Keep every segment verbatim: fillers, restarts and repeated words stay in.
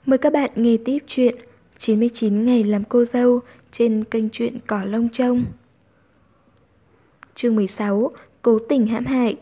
Mời các bạn nghe tiếp chuyện chín mươi chín ngày làm cô dâu trên kênh truyện Cỏ Lông Trông. Chương mười sáu. Cố tình hãm hại.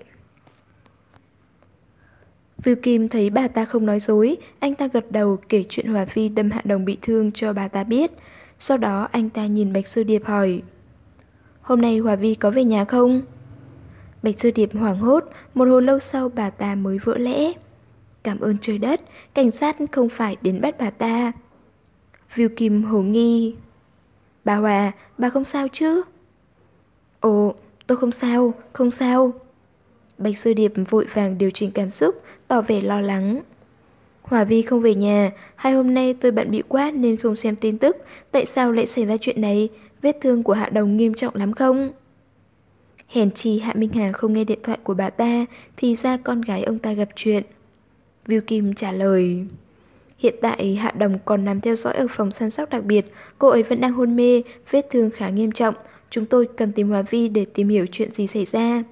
Vưu Kim thấy bà ta không nói dối, anh ta gật đầu kể chuyện Hòa Vi đâm Hạ Đồng bị thương cho bà ta biết. Sau đó anh ta nhìn Bạch Sư Điệp hỏi: "Hôm nay Hòa Vi có về nhà không?" Bạch Sư Điệp hoảng hốt, một hồi lâu sau bà ta mới vỡ lẽ: "Cảm ơn trời đất, cảnh sát không phải đến bắt bà ta." Vưu Kim hồ nghi: "Bà Hòa, bà không sao chứ?" "Ồ, tôi không sao, không sao." Bạch Sư Điệp vội vàng điều chỉnh cảm xúc, tỏ vẻ lo lắng. "Hòa Vi không về nhà, hai hôm nay tôi bận bịu quá nên không xem tin tức. Tại sao lại xảy ra chuyện này? Vết thương của Hạ Đồng nghiêm trọng lắm không?" Hèn chi Hạ Minh Hà không nghe điện thoại của bà ta, thì ra con gái ông ta gặp chuyện. Vưu Kim trả lời: "Hiện tại Hạ Đồng còn nằm theo dõi ở phòng săn sóc đặc biệt, cô ấy vẫn đang hôn mê, vết thương khá nghiêm trọng. Chúng tôi cần tìm Hòa Vi để tìm hiểu chuyện gì xảy ra."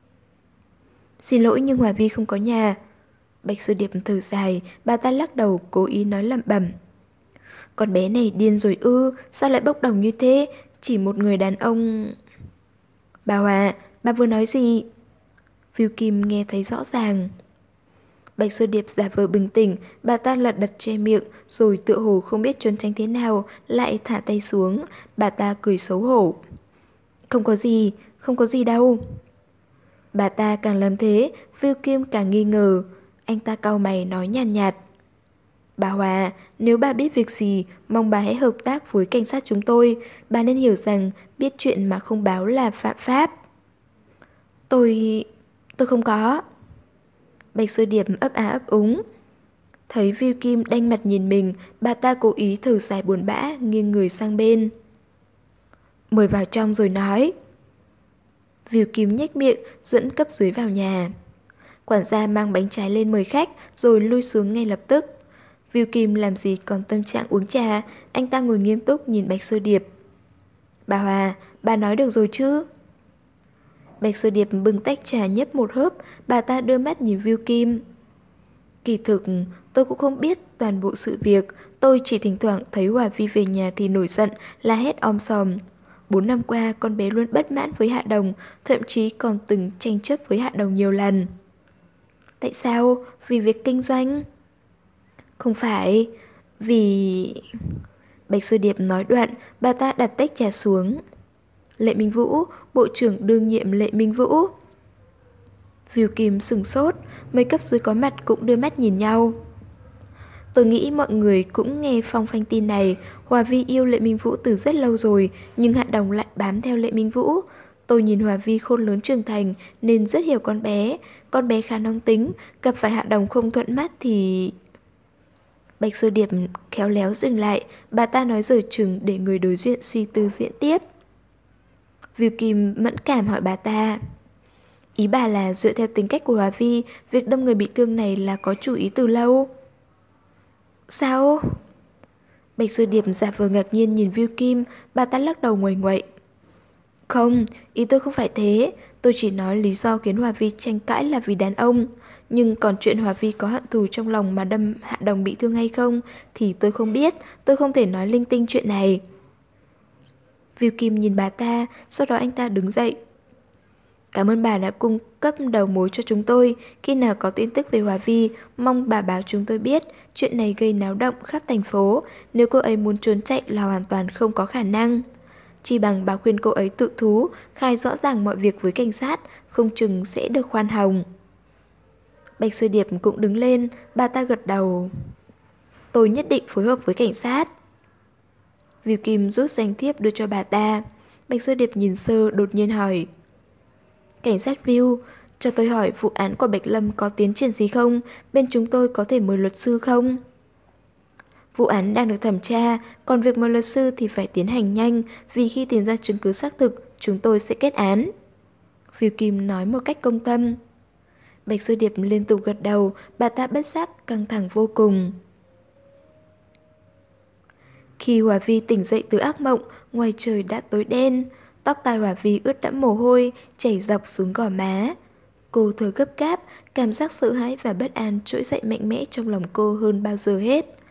"Xin lỗi nhưng Hòa Vi không có nhà." Bạch Sư Điệp thở dài, bà ta lắc đầu cố ý nói lẩm bẩm: "Con bé này điên rồi ư, sao lại bốc đồng như thế, chỉ một người đàn ông..." "Bà Hòa, bà vừa nói gì?" Vưu Kim nghe thấy rõ ràng. Bạch Sư Điệp giả vờ bình tĩnh, bà ta lật đật che miệng, rồi tựa hồ không biết trốn tránh thế nào, lại thả tay xuống, bà ta cười xấu hổ: "Không có gì, không có gì đâu." Bà ta càng làm thế, Vưu Kim càng nghi ngờ. Anh ta cau mày nói nhàn nhạt, nhạt: "Bà Hòa, nếu bà biết việc gì, mong bà hãy hợp tác với cảnh sát chúng tôi. Bà nên hiểu rằng biết chuyện mà không báo là phạm pháp." Tôi... tôi không có." Bạch Sư Điệp ấp á ấp úng. Thấy Vưu Kim đanh mặt nhìn mình, bà ta cố ý thở dài buồn bã, nghiêng người sang bên: "Mời vào trong rồi nói." Vưu Kim nhếch miệng, dẫn cấp dưới vào nhà. Quản gia mang bánh trái lên mời khách, rồi lui xuống ngay lập tức. Vưu Kim làm gì còn tâm trạng uống trà, anh ta ngồi nghiêm túc nhìn Bạch Sư Điệp. "Bà Hòa, bà nói được rồi chứ?" Bạch Sư Điệp bưng tách trà nhấp một hớp, bà ta đưa mắt nhìn Vưu Kim. "Kỳ thực, tôi cũng không biết toàn bộ sự việc, tôi chỉ thỉnh thoảng thấy Hòa Vi về nhà thì nổi giận, la hét om sòm. Bốn năm qua, con bé luôn bất mãn với Hạ Đồng, thậm chí còn từng tranh chấp với Hạ Đồng nhiều lần." "Tại sao? Vì việc kinh doanh?" "Không phải, vì..." Bạch Sư Điệp nói đoạn, bà ta đặt tách trà xuống. "Lệ Minh Vũ, bộ trưởng đương nhiệm Lệ Minh Vũ." Vưu Kim sừng sốt, mấy cấp dưới có mặt cũng đưa mắt nhìn nhau. "Tôi nghĩ mọi người cũng nghe phong phanh tin này. Hòa Vi yêu Lệ Minh Vũ từ rất lâu rồi, nhưng Hạ Đồng lại bám theo Lệ Minh Vũ. Tôi nhìn Hòa Vi khôn lớn trưởng thành nên rất hiểu con bé. Con bé khá nóng tính, gặp phải Hạ Đồng không thuận mắt thì..." Bạch Sư Điệp khéo léo dừng lại, bà ta nói dở chừng để người đối diện suy tư diễn tiếp. Vưu Kim mẫn cảm hỏi bà ta: "Ý bà là dựa theo tính cách của Hòa Vi, việc đâm người bị thương này là có chủ ý từ lâu?" "Sao?" Bạch Sư Điệp giả vờ ngạc nhiên nhìn Vưu Kim, bà ta lắc đầu nguầy nguậy: "Không, ý tôi không phải thế. Tôi chỉ nói lý do khiến Hòa Vi tranh cãi là vì đàn ông. Nhưng còn chuyện Hòa Vi có hận thù trong lòng mà đâm Hạ Đồng bị thương hay không thì tôi không biết, tôi không thể nói linh tinh chuyện này." Vưu Kim nhìn bà ta, sau đó anh ta đứng dậy: "Cảm ơn bà đã cung cấp đầu mối cho chúng tôi. Khi nào có tin tức về Hòa Vi, mong bà báo chúng tôi biết. Chuyện này gây náo động khắp thành phố. Nếu cô ấy muốn trốn chạy là hoàn toàn không có khả năng. Chỉ bằng bà khuyên cô ấy tự thú, khai rõ ràng mọi việc với cảnh sát, không chừng sẽ được khoan hồng." Bạch Sư Điệp cũng đứng lên, bà ta gật đầu: "Tôi nhất định phối hợp với cảnh sát." Vưu Kim rút danh thiếp đưa cho bà ta. Bạch Sư Điệp nhìn sơ đột nhiên hỏi: "Cảnh sát Vưu, cho tôi hỏi vụ án của Bạch Lâm có tiến triển gì không? Bên chúng tôi có thể mời luật sư không?" "Vụ án đang được thẩm tra, còn việc mời luật sư thì phải tiến hành nhanh, vì khi tìm ra chứng cứ xác thực, chúng tôi sẽ kết án." Vưu Kim nói một cách công tâm. Bạch Sư Điệp liên tục gật đầu, bà ta bất giác căng thẳng vô cùng. Khi Hòa Vi tỉnh dậy từ ác mộng, ngoài trời đã tối đen. Tóc tai Hòa Vi ướt đẫm mồ hôi, chảy dọc xuống gò má. Cô thở gấp gáp, cảm giác sợ hãi và bất an trỗi dậy mạnh mẽ trong lòng cô hơn bao giờ hết.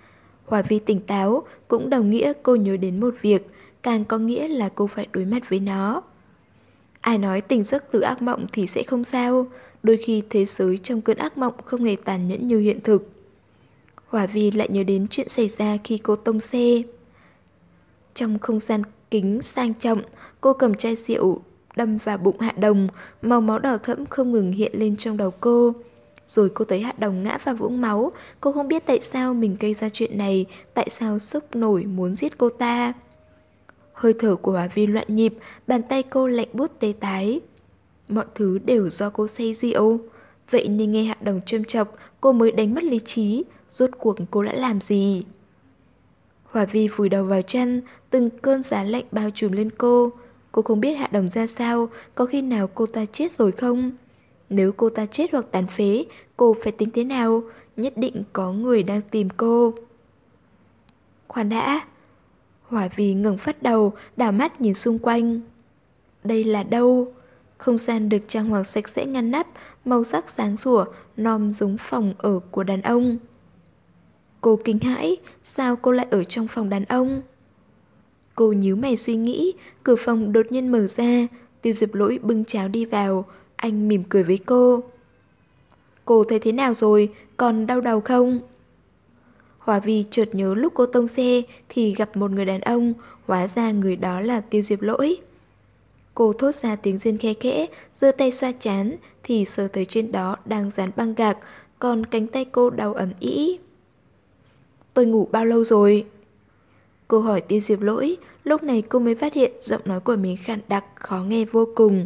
Hòa Vi tỉnh táo, cũng đồng nghĩa cô nhớ đến một việc, càng có nghĩa là cô phải đối mặt với nó. Ai nói tỉnh giấc từ ác mộng thì sẽ không sao, đôi khi thế giới trong cơn ác mộng không hề tàn nhẫn như hiện thực. Hòa Vi lại nhớ đến chuyện xảy ra khi cô tông xe. Trong không gian kính sang trọng, cô cầm chai rượu đâm vào bụng Hạ Đồng, màu máu đỏ thẫm không ngừng hiện lên trong đầu cô. Rồi cô thấy Hạ Đồng ngã vào vũng máu, cô không biết tại sao mình gây ra chuyện này, tại sao sốc nổi muốn giết cô ta. Hơi thở của Hòa Vi loạn nhịp, bàn tay cô lạnh buốt tê tái. Mọi thứ đều do cô say rượu. Vậy nên nghe Hạ Đồng châm chọc, cô mới đánh mất lý trí. Rốt cuộc cô đã làm gì? Hòa Vi vùi đầu vào chăn, từng cơn giá lạnh bao trùm lên cô. Cô không biết Hạ Đồng ra sao, có khi nào cô ta chết rồi không? Nếu cô ta chết hoặc tàn phế, cô phải tính thế nào? Nhất định có người đang tìm cô. Khoan đã. Hòa Vi ngẩng phát đầu, đảo mắt nhìn xung quanh. Đây là đâu? Không gian được trang hoàng sạch sẽ ngăn nắp, màu sắc sáng sủa, nom giống phòng ở của đàn ông. Cô kinh hãi, sao cô lại ở trong phòng đàn ông? Cô nhíu mày suy nghĩ, cửa phòng đột nhiên mở ra, Tiêu Diệp Lỗi bưng cháo đi vào, anh mỉm cười với cô. Cô thấy thế nào rồi, còn đau đầu không? Hòa Vi chợt nhớ lúc cô tông xe thì gặp một người đàn ông, hóa ra người đó là Tiêu Diệp Lỗi. Cô thốt ra tiếng rên khe khẽ, giơ tay xoa chán thì sờ thấy trên đó đang dán băng gạc, còn cánh tay cô đau ẩm ĩ. Tôi ngủ bao lâu rồi? Cô hỏi Tiêu Diệp Lỗi, lúc này cô mới phát hiện giọng nói của mình khàn đặc, khó nghe vô cùng.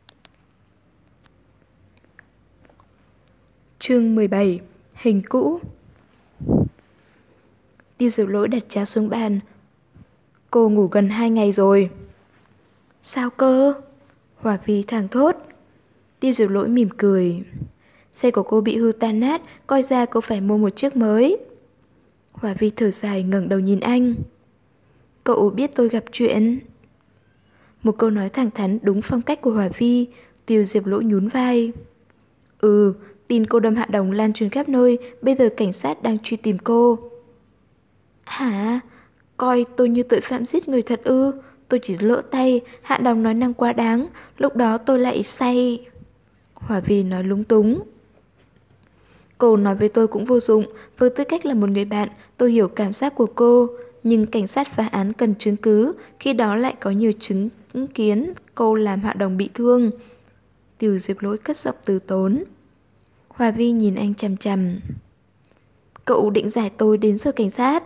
Chương mười bảy. Hình cũ. Tiêu Diệp Lỗi đặt cháo xuống bàn. Cô ngủ gần hai ngày rồi. Sao cơ? Hòa Vi thảng thốt. Tiêu Diệp Lỗi mỉm cười. Xe của cô bị hư tan nát, coi ra cô phải mua một chiếc mới. Hòa Vi thở dài ngẩng đầu nhìn anh. Cậu biết tôi gặp chuyện. Một câu nói thẳng thắn đúng phong cách của Hòa Vi. Tiêu Diệp Lỗi nhún vai. Ừ, tin cô đâm Hạ Đồng lan truyền khắp nơi, bây giờ cảnh sát đang truy tìm cô. Hả? Coi tôi như tội phạm giết người thật ư? Tôi chỉ lỡ tay, Hạ Đồng nói năng quá đáng, lúc đó tôi lại say. Hòa Vi nói lúng túng. Cô nói với tôi cũng vô dụng, với tư cách là một người bạn, tôi hiểu cảm giác của cô. Nhưng cảnh sát phá án cần chứng cứ, khi đó lại có nhiều chứng kiến cô làm Hạ Đồng bị thương. Tiêu Diệp Lỗi cất giọng từ tốn. Hòa Vi nhìn anh chằm chằm. Cậu định giải tôi đến sở cảnh sát?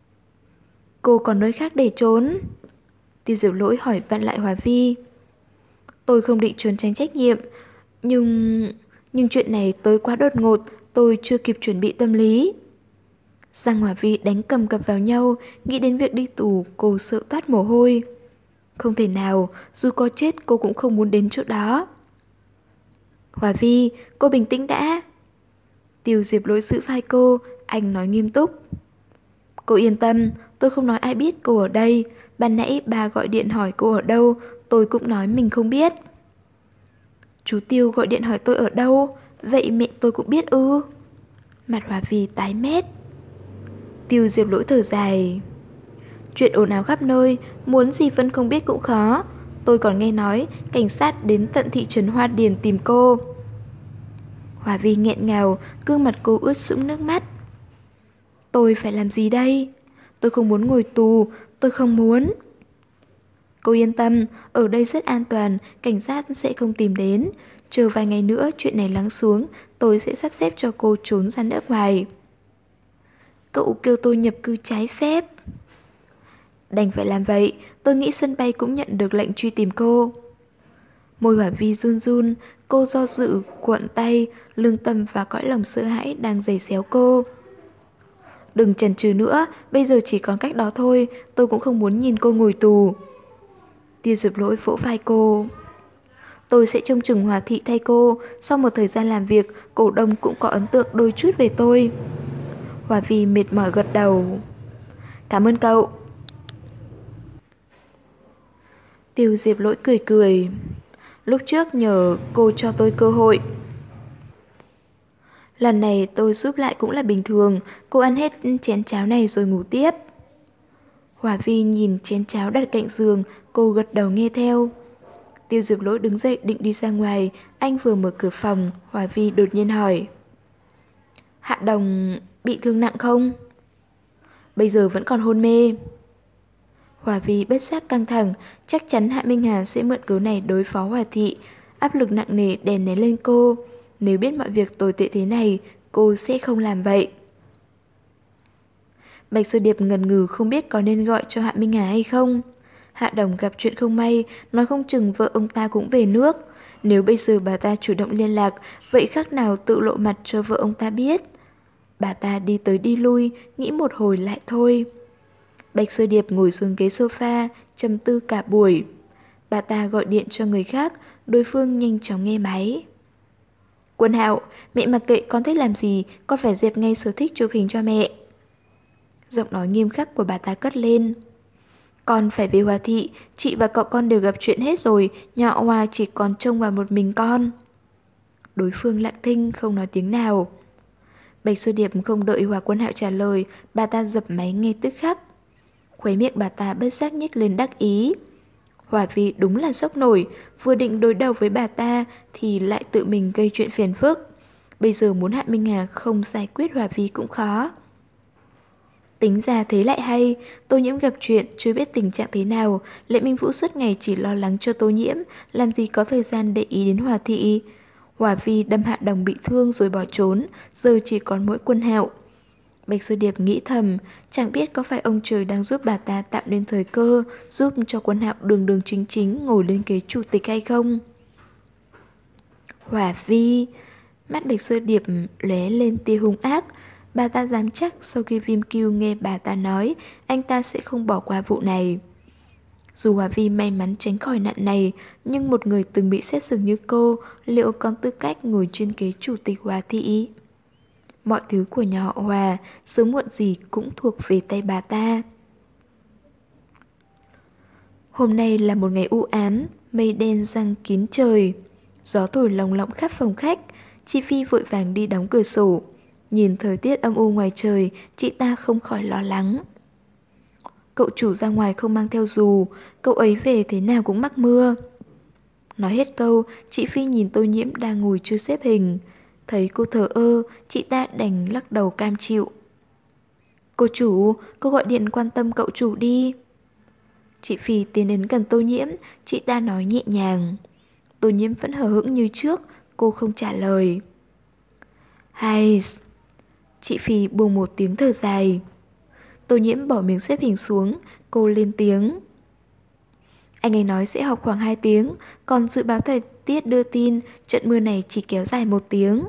Cô còn nơi khác để trốn? Tiêu Diệp Lỗi hỏi vặn lại Hòa Vi. Tôi không định trốn tránh trách nhiệm, nhưng... Nhưng chuyện này tới quá đột ngột, tôi chưa kịp chuẩn bị tâm lý. Giang Hòa Vi đánh cầm cập vào nhau, nghĩ đến việc đi tù, cô sợ toát mồ hôi. Không thể nào, dù có chết cô cũng không muốn đến chỗ đó. Hòa Vi, cô bình tĩnh đã. Tiêu Diệp Lỗi giữ vai cô, anh nói nghiêm túc. Cô yên tâm, tôi không nói ai biết cô ở đây. Ban nãy bà gọi điện hỏi cô ở đâu, tôi cũng nói mình không biết. Chú Tiêu gọi điện hỏi tôi ở đâu, vậy mẹ tôi cũng biết ư? Mặt Hòa Vi tái mét. Tiêu Diệp Lỗi thở dài. Chuyện ồn ào khắp nơi, muốn gì Vân không biết cũng khó. Tôi còn nghe nói cảnh sát đến tận thị trấn Hoa Điền tìm cô. Hòa Vi nghẹn ngào, gương mặt cô ướt sũng nước mắt. Tôi phải làm gì đây? Tôi không muốn ngồi tù, tôi không muốn. Cô yên tâm, ở đây rất an toàn, cảnh sát sẽ không tìm đến. Chờ vài ngày nữa chuyện này lắng xuống, tôi sẽ sắp xếp cho cô trốn ra nước ngoài. Cậu kêu tôi nhập cư trái phép. Đành phải làm vậy, tôi nghĩ sân bay cũng nhận được lệnh truy tìm cô. Môi Hòa Vi run run, cô do dự, cuộn tay, lương tâm và cõi lòng sợ hãi đang giày xéo cô. Đừng chần chừ nữa, bây giờ chỉ còn cách đó thôi, tôi cũng không muốn nhìn cô ngồi tù. Tiêu Diệp Lỗi vỗ vai cô. Tôi sẽ trông chừng Hòa thị thay cô, sau một thời gian làm việc, cổ đông cũng có ấn tượng đôi chút về tôi. Hòa Vi mệt mỏi gật đầu. Cảm ơn cậu. Tiêu Diệp Lỗi cười cười. Lúc trước nhờ cô cho tôi cơ hội. Lần này tôi giúp lại cũng là bình thường, cô ăn hết chén cháo này rồi ngủ tiếp. Hòa Vi nhìn chén cháo đặt cạnh giường, cô gật đầu nghe theo. Tiêu Diệp Lỗi đứng dậy định đi ra ngoài, anh vừa mở cửa phòng, Hòa Vi đột nhiên hỏi. Hạ Đồng bị thương nặng không? Bây giờ vẫn còn hôn mê. Hòa Vi bất giác căng thẳng, chắc chắn Hạ Minh Hà sẽ mượn cớ này đối phó Hòa Thị, áp lực nặng nề đè nén lên cô. Nếu biết mọi việc tồi tệ thế này, cô sẽ không làm vậy. Bạch Sơ Điệp ngần ngừ không biết có nên gọi cho Hạ Minh Hà hay không. Hạ Đồng gặp chuyện không may, nói không chừng vợ ông ta cũng về nước. Nếu bây giờ bà ta chủ động liên lạc, vậy khác nào tự lộ mặt cho vợ ông ta biết. Bà ta đi tới đi lui, nghĩ một hồi lại thôi. Bạch Sơ Điệp ngồi xuống ghế sofa, trầm tư cả buổi. Bà ta gọi điện cho người khác, đối phương nhanh chóng nghe máy. Quân Hạo, mẹ mặc kệ con thích làm gì, con phải dẹp ngay sở thích chụp hình cho mẹ. Giọng nói nghiêm khắc của bà ta cất lên. Con phải về Hòa Thị, chị và cậu con đều gặp chuyện hết rồi, nhà họ Hòa chỉ còn trông vào một mình con. Đối phương lặng thinh không nói tiếng nào. Bạch Sơ Điệp không đợi Hòa Quân Hạo trả lời, bà ta dập máy ngay tức khắc. Khóe miệng bà ta bất giác nhếch lên đắc ý. Hòa Vi đúng là sốc nổi, vừa định đối đầu với bà ta thì lại tự mình gây chuyện phiền phức. Bây giờ muốn Hạ Minh Hà không giải quyết Hòa Vi cũng khó. Tính ra thế lại hay, Tô Nhiễm gặp chuyện chưa biết tình trạng thế nào, Lệ Minh Vũ suốt ngày chỉ lo lắng cho Tô Nhiễm, làm gì có thời gian để ý đến Hòa Thị. Hòa Vi đâm Hạ Đồng bị thương rồi bỏ trốn, giờ chỉ còn mỗi Quân Hạo. Bạch Sơ Điệp nghĩ thầm, chẳng biết có phải ông trời đang giúp bà ta tạo nên thời cơ, giúp cho Quân Hạo đường đường chính chính ngồi lên ghế chủ tịch hay không. Hòa Vi, mắt Bạch Sơ Điệp lóe lên tia hung ác. Bà ta dám chắc sau khi Viêm Kiêu nghe bà ta nói, anh ta sẽ không bỏ qua vụ này. Dù Hòa Vi may mắn tránh khỏi nạn này, nhưng một người từng bị xét xử như cô, liệu còn tư cách ngồi trên ghế chủ tịch Hòa Thị? Mọi thứ của nhà họ Hòa, sớm muộn gì cũng thuộc về tay bà ta. Hôm nay là một ngày u ám, mây đen giăng kín trời. Gió thổi lồng lộng khắp phòng khách, chị Phi vội vàng đi đóng cửa sổ. Nhìn thời tiết âm u ngoài trời, chị ta không khỏi lo lắng. Cậu chủ ra ngoài không mang theo dù, cậu ấy về thế nào cũng mắc mưa. Nói hết câu, chị Phi nhìn Tô Nhiễm đang ngồi chưa xếp hình. Thấy cô thờ ơ, chị ta đành lắc đầu cam chịu. Cô chủ, cô gọi điện quan tâm cậu chủ đi. Chị Phi tiến đến gần Tô Nhiễm, chị ta nói nhẹ nhàng. Tô Nhiễm vẫn hờ hững như trước, cô không trả lời. Hay... Chị Phi buông một tiếng thở dài. Tô Nhiễm bỏ miếng xếp hình xuống, cô lên tiếng. Anh ấy nói sẽ học khoảng hai tiếng, còn dự báo thời tiết đưa tin trận mưa này chỉ kéo dài một tiếng.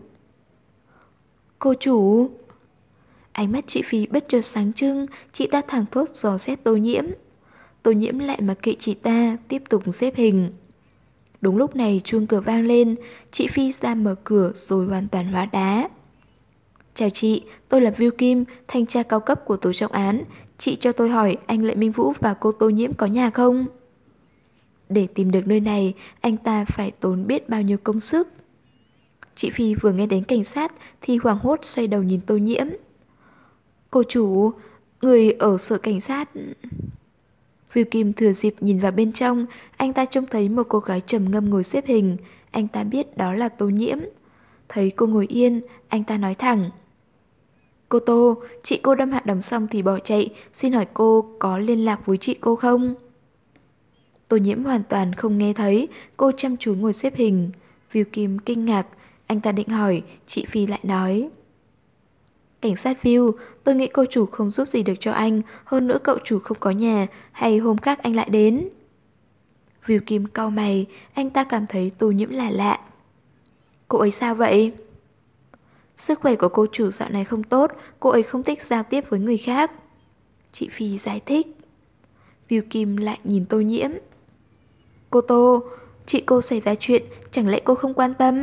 Cô chủ... Ánh mắt chị Phi bất chợt sáng trưng, chị ta thẳng thốt dò xét Tô Nhiễm. Tô Nhiễm lại mặc kệ chị ta, tiếp tục xếp hình. Đúng lúc này chuông cửa vang lên, chị Phi ra mở cửa rồi hoàn toàn hóa đá. Chào chị, tôi là Viu Kim, thanh tra cao cấp của tổ trọng án. Chị cho tôi hỏi anh Lệ Minh Vũ và cô Tô Nhiễm có nhà không? Để tìm được nơi này, anh ta phải tốn biết bao nhiêu công sức. Chị Phi vừa nghe đến cảnh sát thì hoảng hốt xoay đầu nhìn Tô Nhiễm. Cô chủ, người ở sở cảnh sát... Viu Kim thừa dịp nhìn vào bên trong, anh ta trông thấy một cô gái trầm ngâm ngồi xếp hình. Anh ta biết đó là Tô Nhiễm. Thấy cô ngồi yên, anh ta nói thẳng. Cô Tô, chị cô đâm Hạ Đồng xong thì bỏ chạy, xin hỏi cô có liên lạc với chị cô không? Tô Nhiễm hoàn toàn không nghe thấy, cô chăm chú ngồi xếp hình. Viu Kim kinh ngạc, anh ta định hỏi, chị Phi lại nói. Cảnh sát Viu, tôi nghĩ cô chủ không giúp gì được cho anh, hơn nữa cậu chủ không có nhà, hay hôm khác anh lại đến. Viu Kim cau mày, anh ta cảm thấy Tô Nhiễm là lạ. Cô ấy sao vậy? Sức khỏe của cô chủ dạo này không tốt, cô ấy không thích giao tiếp với người khác. Chị Phi giải thích. Viu Kim lại nhìn Tô Nhiễm. Cô Tô, chị cô xảy ra chuyện, chẳng lẽ cô không quan tâm?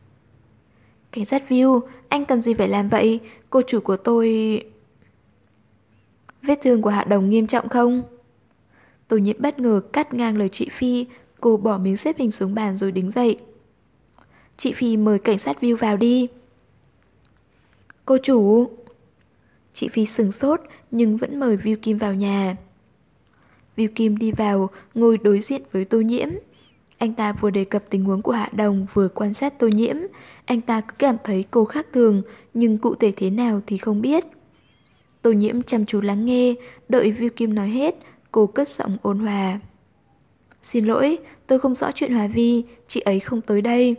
Cảnh sát Viu, anh cần gì phải làm vậy? Cô chủ của tôi... Vết thương của Hạ Đồng nghiêm trọng không? Tô Nhiễm bất ngờ cắt ngang lời chị Phi, cô bỏ miếng xếp hình xuống bàn rồi đứng dậy. Chị Phi mời cảnh sát Viu vào đi. Cô chủ. Chị Phi sửng sốt nhưng vẫn mời Viu Kim vào nhà. Viu Kim đi vào, ngồi đối diện với Tô Nhiễm. Anh ta vừa đề cập tình huống của Hạ Đồng vừa quan sát Tô Nhiễm. Anh ta cứ cảm thấy cô khác thường, nhưng cụ thể thế nào thì không biết. Tô Nhiễm chăm chú lắng nghe, đợi Viu Kim nói hết, cô cất giọng ôn hòa. Xin lỗi, tôi không rõ chuyện Hòa Vi, chị ấy không tới đây.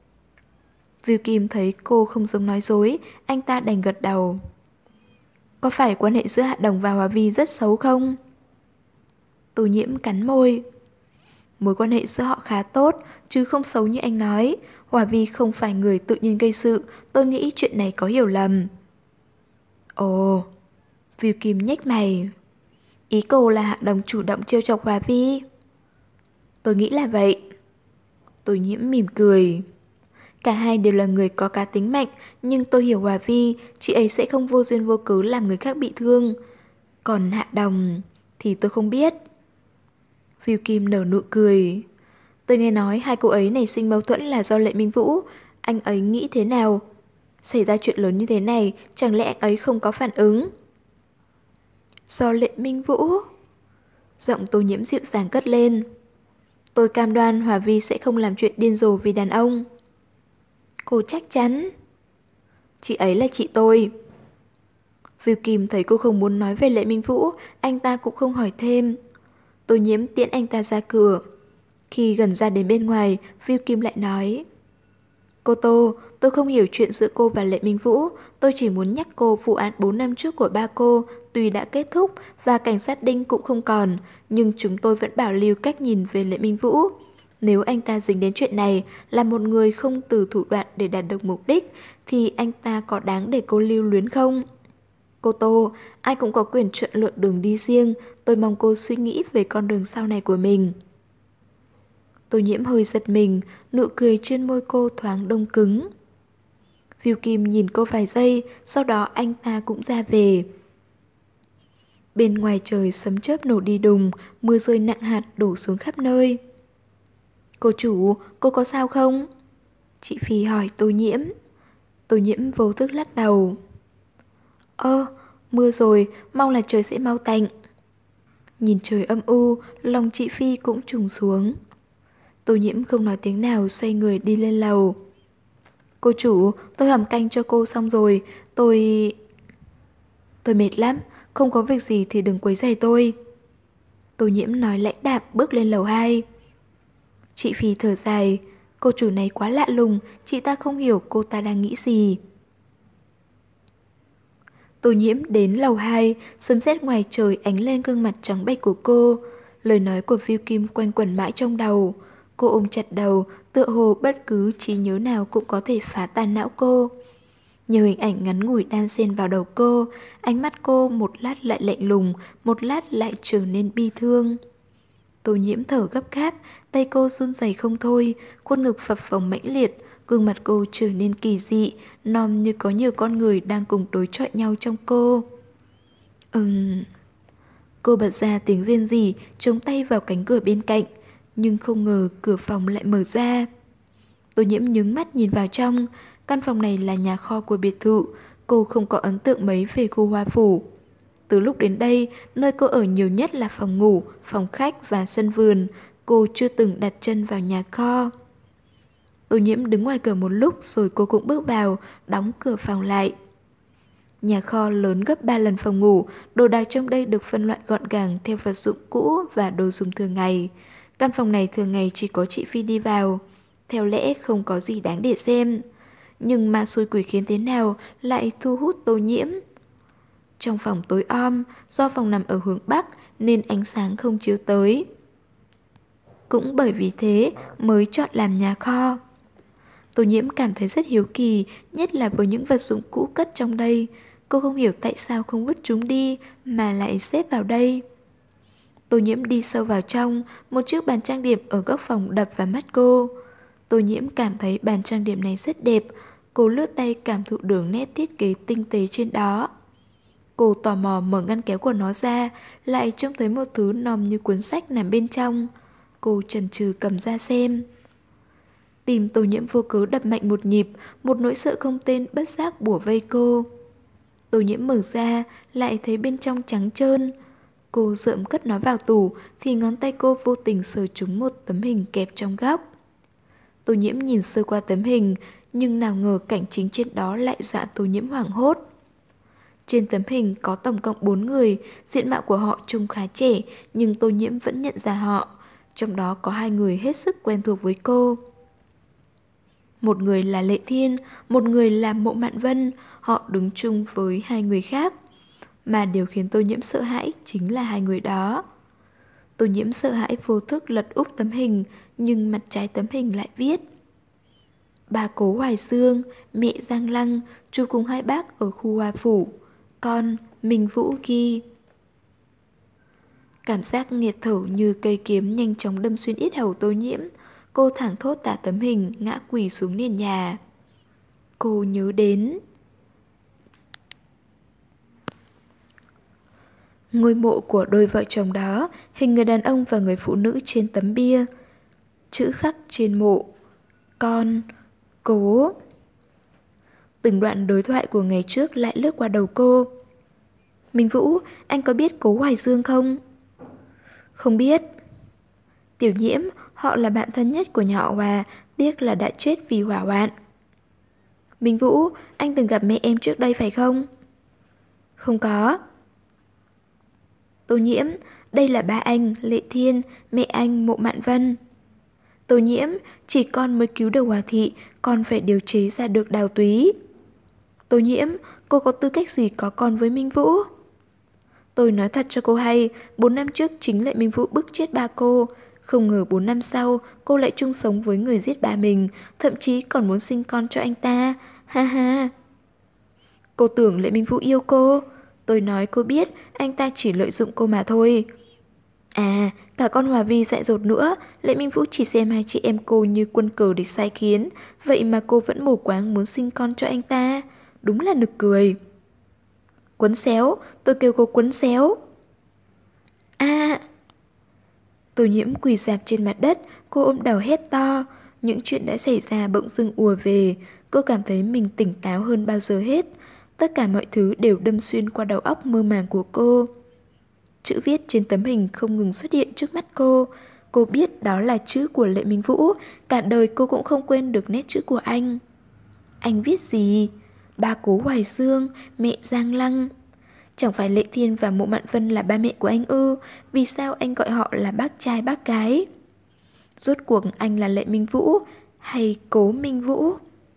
Viu Kim thấy cô không giống nói dối, anh ta đành gật đầu. Có phải quan hệ giữa Hạ Đồng và Hòa Vi rất xấu không? Tô Nhiễm cắn môi. Mối quan hệ giữa họ khá tốt, chứ không xấu như anh nói. Hòa Vi không phải người tự nhiên gây sự, tôi nghĩ chuyện này có hiểu lầm. Ồ, Viu Kim nhếch mày. Ý cô là Hạ Đồng chủ động trêu chọc Hòa Vi? Tôi nghĩ là vậy. Tô Nhiễm mỉm cười. Cả hai đều là người có cá tính mạnh, nhưng tôi hiểu Hòa Vi, chị ấy sẽ không vô duyên vô cớ làm người khác bị thương. Còn Hạ Đồng thì tôi không biết. Viu Kim nở nụ cười. Tôi nghe nói hai cô ấy nảy sinh mâu thuẫn là do Lệ Minh Vũ. Anh ấy nghĩ thế nào? Xảy ra chuyện lớn như thế này, chẳng lẽ anh ấy không có phản ứng? Do Lệ Minh Vũ? Giọng Tô Nhiễm dịu dàng cất lên. Tôi cam đoan Hòa Vi sẽ không làm chuyện điên rồ vì đàn ông. Cô chắc chắn? Chị ấy là chị tôi. Viu Kim thấy cô không muốn nói về Lệ Minh Vũ, anh ta cũng không hỏi thêm. Tô Nhiễm tiễn anh ta ra cửa. Khi gần ra đến bên ngoài, Viu Kim lại nói. Cô Tô, tôi không hiểu chuyện giữa cô và Lệ Minh Vũ. Tôi chỉ muốn nhắc cô vụ án bốn năm trước của ba cô tuy đã kết thúc và cảnh sát Đinh cũng không còn, nhưng chúng tôi vẫn bảo lưu cách nhìn về Lệ Minh Vũ. Nếu anh ta dính đến chuyện này là một người không từ thủ đoạn để đạt được mục đích, thì anh ta có đáng để cô lưu luyến không? Cô Tô, ai cũng có quyền chọn lựa đường đi riêng, tôi mong cô suy nghĩ về con đường sau này của mình. Tô Nhiễm hơi giật mình, nụ cười trên môi cô thoáng đông cứng. Viu Kim nhìn cô vài giây, sau đó anh ta cũng ra về. Bên ngoài trời sấm chớp nổ đi đùng, mưa rơi nặng hạt đổ xuống khắp nơi. Cô chủ, cô có sao không? Chị Phi hỏi Tô Nhiễm. Tô Nhiễm vô thức lắc đầu. Ơ, mưa rồi, mong là trời sẽ mau tạnh. Nhìn trời âm u, lòng chị Phi cũng trùng xuống. Tô Nhiễm không nói tiếng nào, xoay người đi lên lầu. Cô chủ, tôi hầm canh cho cô xong rồi, tôi... Tôi mệt lắm, không có việc gì thì đừng quấy rầy tôi. Tô Nhiễm nói lãnh đạm bước lên lầu hai. Chị Phi thở dài, cô chủ này quá lạ lùng, chị ta không hiểu cô ta đang nghĩ gì. Tô Nhiễm đến lầu hai, sấm sét ngoài trời ánh lên gương mặt trắng bệch của cô. Lời nói của Viu Kim quanh quẩn mãi trong đầu. Cô ôm chặt đầu, tựa hồ bất cứ trí nhớ nào cũng có thể phá tan não cô. Nhiều hình ảnh ngắn ngủi đan xen vào đầu cô, ánh mắt cô một lát lại lạnh lùng, một lát lại trở nên bi thương. Tô Nhiễm thở gấp gáp, tay cô run rẩy không thôi, khuôn ngực phập phồng mãnh liệt, gương mặt cô trở nên kỳ dị, nom như có nhiều con người đang cùng đối chọi nhau trong cô. Ừm... Cô bật ra tiếng rên rỉ, chống tay vào cánh cửa bên cạnh, nhưng không ngờ cửa phòng lại mở ra. Tô Nhiễm nhướng mắt nhìn vào trong, căn phòng này là nhà kho của biệt thự, cô không có ấn tượng mấy về khu hoa phủ. Từ lúc đến đây, nơi cô ở nhiều nhất là phòng ngủ, phòng khách và sân vườn, cô chưa từng đặt chân vào nhà kho. Tô Nhiễm đứng ngoài cửa một lúc rồi cô cũng bước vào, đóng cửa phòng lại. Nhà kho lớn gấp ba lần phòng ngủ, đồ đạc trong đây được phân loại gọn gàng theo vật dụng cũ và đồ dùng thường ngày. Căn phòng này thường ngày chỉ có chị Phi đi vào, theo lẽ không có gì đáng để xem. Nhưng ma xui quỷ khiến thế nào lại thu hút Tô Nhiễm. Trong phòng tối om, do phòng nằm ở hướng Bắc nên ánh sáng không chiếu tới. Cũng bởi vì thế mới chọn làm nhà kho. Tô Nhiễm cảm thấy rất hiếu kỳ, nhất là với những vật dụng cũ cất trong đây. Cô không hiểu tại sao không vứt chúng đi mà lại xếp vào đây. Tô Nhiễm đi sâu vào trong, một chiếc bàn trang điểm ở góc phòng đập vào mắt cô. Tô Nhiễm cảm thấy bàn trang điểm này rất đẹp, cô lướt tay cảm thụ đường nét thiết kế tinh tế trên đó. Cô tò mò mở ngăn kéo của nó ra, lại trông thấy một thứ nòm như cuốn sách nằm bên trong. Cô chần chừ cầm ra xem. Tim Tô Nhiễm vô cớ đập mạnh một nhịp, một nỗi sợ không tên bất giác bủa vây cô. Tô Nhiễm mở ra, lại thấy bên trong trắng trơn. Cô rượm cất nó vào tủ, thì ngón tay cô vô tình sờ trúng một tấm hình kẹp trong góc. Tô Nhiễm nhìn sơ qua tấm hình, nhưng nào ngờ cảnh chính trên đó lại dọa Tô Nhiễm hoảng hốt. Trên tấm hình có tổng cộng bốn người, diện mạo của họ trông khá trẻ, nhưng Tô Nhiễm vẫn nhận ra họ. Trong đó có hai người hết sức quen thuộc với cô. Một người là Lệ Thiên, một người là Mộ Mạn Vân, họ đứng chung với hai người khác. Mà điều khiến Tô Nhiễm sợ hãi chính là hai người đó. Tô Nhiễm sợ hãi vô thức lật úp tấm hình, nhưng mặt trái tấm hình lại viết: Bà Cố Hoài Dương, mẹ Giang Lăng, chú cùng hai bác ở khu Hoa Phủ. Con, Minh Vũ ghi. Cảm giác nghẹt thở như cây kiếm nhanh chóng đâm xuyên yết hầu Tô Nhiễm. Cô thẳng thốt tả tấm hình, ngã quỳ xuống nền nhà. Cô nhớ đến ngôi mộ của đôi vợ chồng đó, hình người đàn ông và người phụ nữ trên tấm bia. Chữ khắc trên mộ: Con, Cố. Từng đoạn đối thoại của ngày trước lại lướt qua đầu cô. Minh Vũ, anh có biết Cố Hoài Dương không? Không biết. Tiểu Nhiễm, họ là bạn thân nhất của nhà họ Hòa, tiếc là đã chết vì hỏa hoạn. Minh Vũ, anh từng gặp mẹ em trước đây phải không? Không có. Tô Nhiễm, đây là ba anh, Lệ Thiên, mẹ anh, Mộ Mạn Vân. Tô Nhiễm, chỉ con mới cứu được Hòa Thị, con phải điều chế ra được Đào Túy. Tô Nhiễm, cô có tư cách gì có con với Minh Vũ? Tôi nói thật cho cô hay, bốn năm trước chính Lệ Minh Vũ bức chết ba cô. Không ngờ bốn năm sau, cô lại chung sống với người giết ba mình, thậm chí còn muốn sinh con cho anh ta. Ha ha. Cô tưởng Lệ Minh Vũ yêu cô. Tôi nói cô biết, anh ta chỉ lợi dụng cô mà thôi. À, cả con Hòa Vi dại dột nữa, Lệ Minh Vũ chỉ xem hai chị em cô như quân cờ để sai khiến, vậy mà cô vẫn mù quáng muốn sinh con cho anh ta. Đúng là nực cười. Quấn xéo, tôi kêu cô quấn xéo. À! Tô Nhiễm quỳ rạp trên mặt đất, cô ôm đầu hét to. Những chuyện đã xảy ra bỗng dưng ùa về, cô cảm thấy mình tỉnh táo hơn bao giờ hết. Tất cả mọi thứ đều đâm xuyên qua đầu óc mơ màng của cô. Chữ viết trên tấm hình không ngừng xuất hiện trước mắt cô. Cô biết đó là chữ của Lệ Minh Vũ, cả đời cô cũng không quên được nét chữ của anh. Anh viết gì? Ba Cố Hoài Dương, mẹ Giang Lăng. Chẳng phải Lệ Thiên và Mộ Mạn Vân là ba mẹ của anh ư? Vì sao anh gọi họ là bác trai bác gái? Rốt cuộc anh là Lệ Minh Vũ hay Cố Minh Vũ?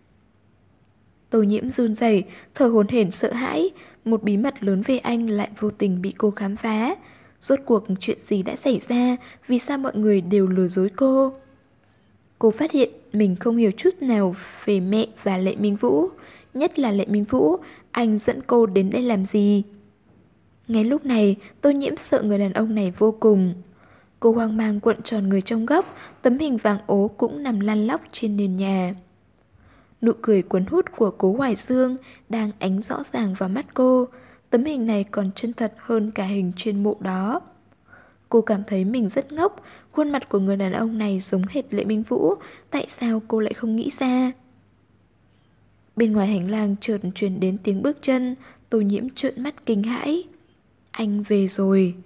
Tô Nhiễm run rẩy, thở hổn hển sợ hãi. Một bí mật lớn về anh lại vô tình bị cô khám phá. Rốt cuộc chuyện gì đã xảy ra? Vì sao mọi người đều lừa dối cô? Cô phát hiện mình không hiểu chút nào về mẹ và Lệ Minh Vũ. Nhất là Lệ Minh Vũ, anh dẫn cô đến đây làm gì? Ngay lúc này, Tô Nhiễm sợ người đàn ông này vô cùng. Cô hoang mang cuộn tròn người trong góc, tấm hình vàng ố cũng nằm lăn lóc trên nền nhà. Nụ cười cuốn hút của Cố Hoài Dương đang ánh rõ ràng vào mắt cô. Tấm hình này còn chân thật hơn cả hình trên mộ đó. Cô cảm thấy mình rất ngốc, khuôn mặt của người đàn ông này giống hệt Lệ Minh Vũ, tại sao cô lại không nghĩ ra? Bên ngoài hành lang chợt truyền đến tiếng bước chân, Tô Nhiễm trợn mắt kinh hãi. Anh về rồi.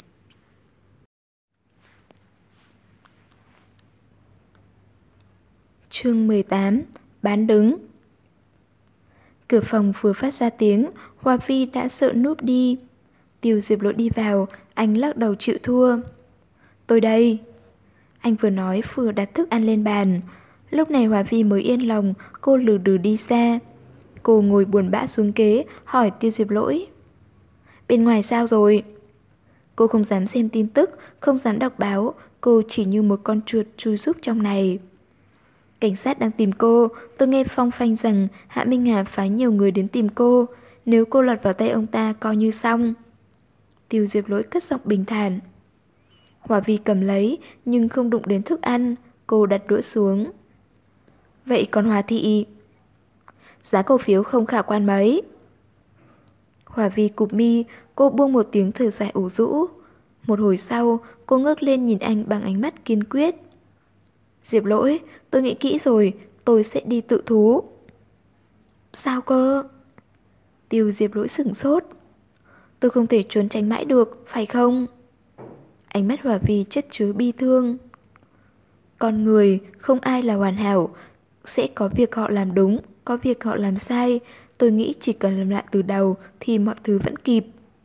Chương mười tám. Bán đứng. Cửa phòng vừa phát ra tiếng, Hoa Phi đã sợ núp đi. Tiêu Diệp Lỗi đi vào, anh lắc đầu chịu thua. Tôi đây. Anh vừa nói vừa đặt thức ăn lên bàn. Lúc này Hoa Phi mới yên lòng, cô lừ đừ đi xa. Cô ngồi buồn bã xuống ghế, hỏi Tiêu Diệp Lỗi. Bên ngoài sao rồi? Cô không dám xem tin tức, không dám đọc báo, cô chỉ như một con chuột chui rúc trong này. Cảnh sát đang tìm cô, tôi nghe phong phanh rằng Hạ Minh Hà phái nhiều người đến tìm cô. Nếu cô lọt vào tay ông ta coi như xong. Tiêu Diệp Lỗi cất giọng bình thản. Hòa Vi cầm lấy, nhưng không đụng đến thức ăn, cô đặt đũa xuống. Vậy còn Hòa Thị? Giá cổ phiếu không khả quan mấy. Hòa Vi cụp mi, cô buông một tiếng thở dài ủ rũ. Một hồi sau, cô ngước lên nhìn anh bằng ánh mắt kiên quyết. Diệp Lỗi, tôi nghĩ kỹ rồi, tôi sẽ đi tự thú. Sao cơ? Tiêu Diệp Lỗi sửng sốt. Tôi không thể trốn tránh mãi được, phải không? Ánh mắt Hòa Vi chất chứa bi thương. Con người, không ai là hoàn hảo. Sẽ có việc họ làm đúng, có việc họ làm sai. Tôi nghĩ chỉ cần làm lại từ đầu thì mọi thứ vẫn kịp.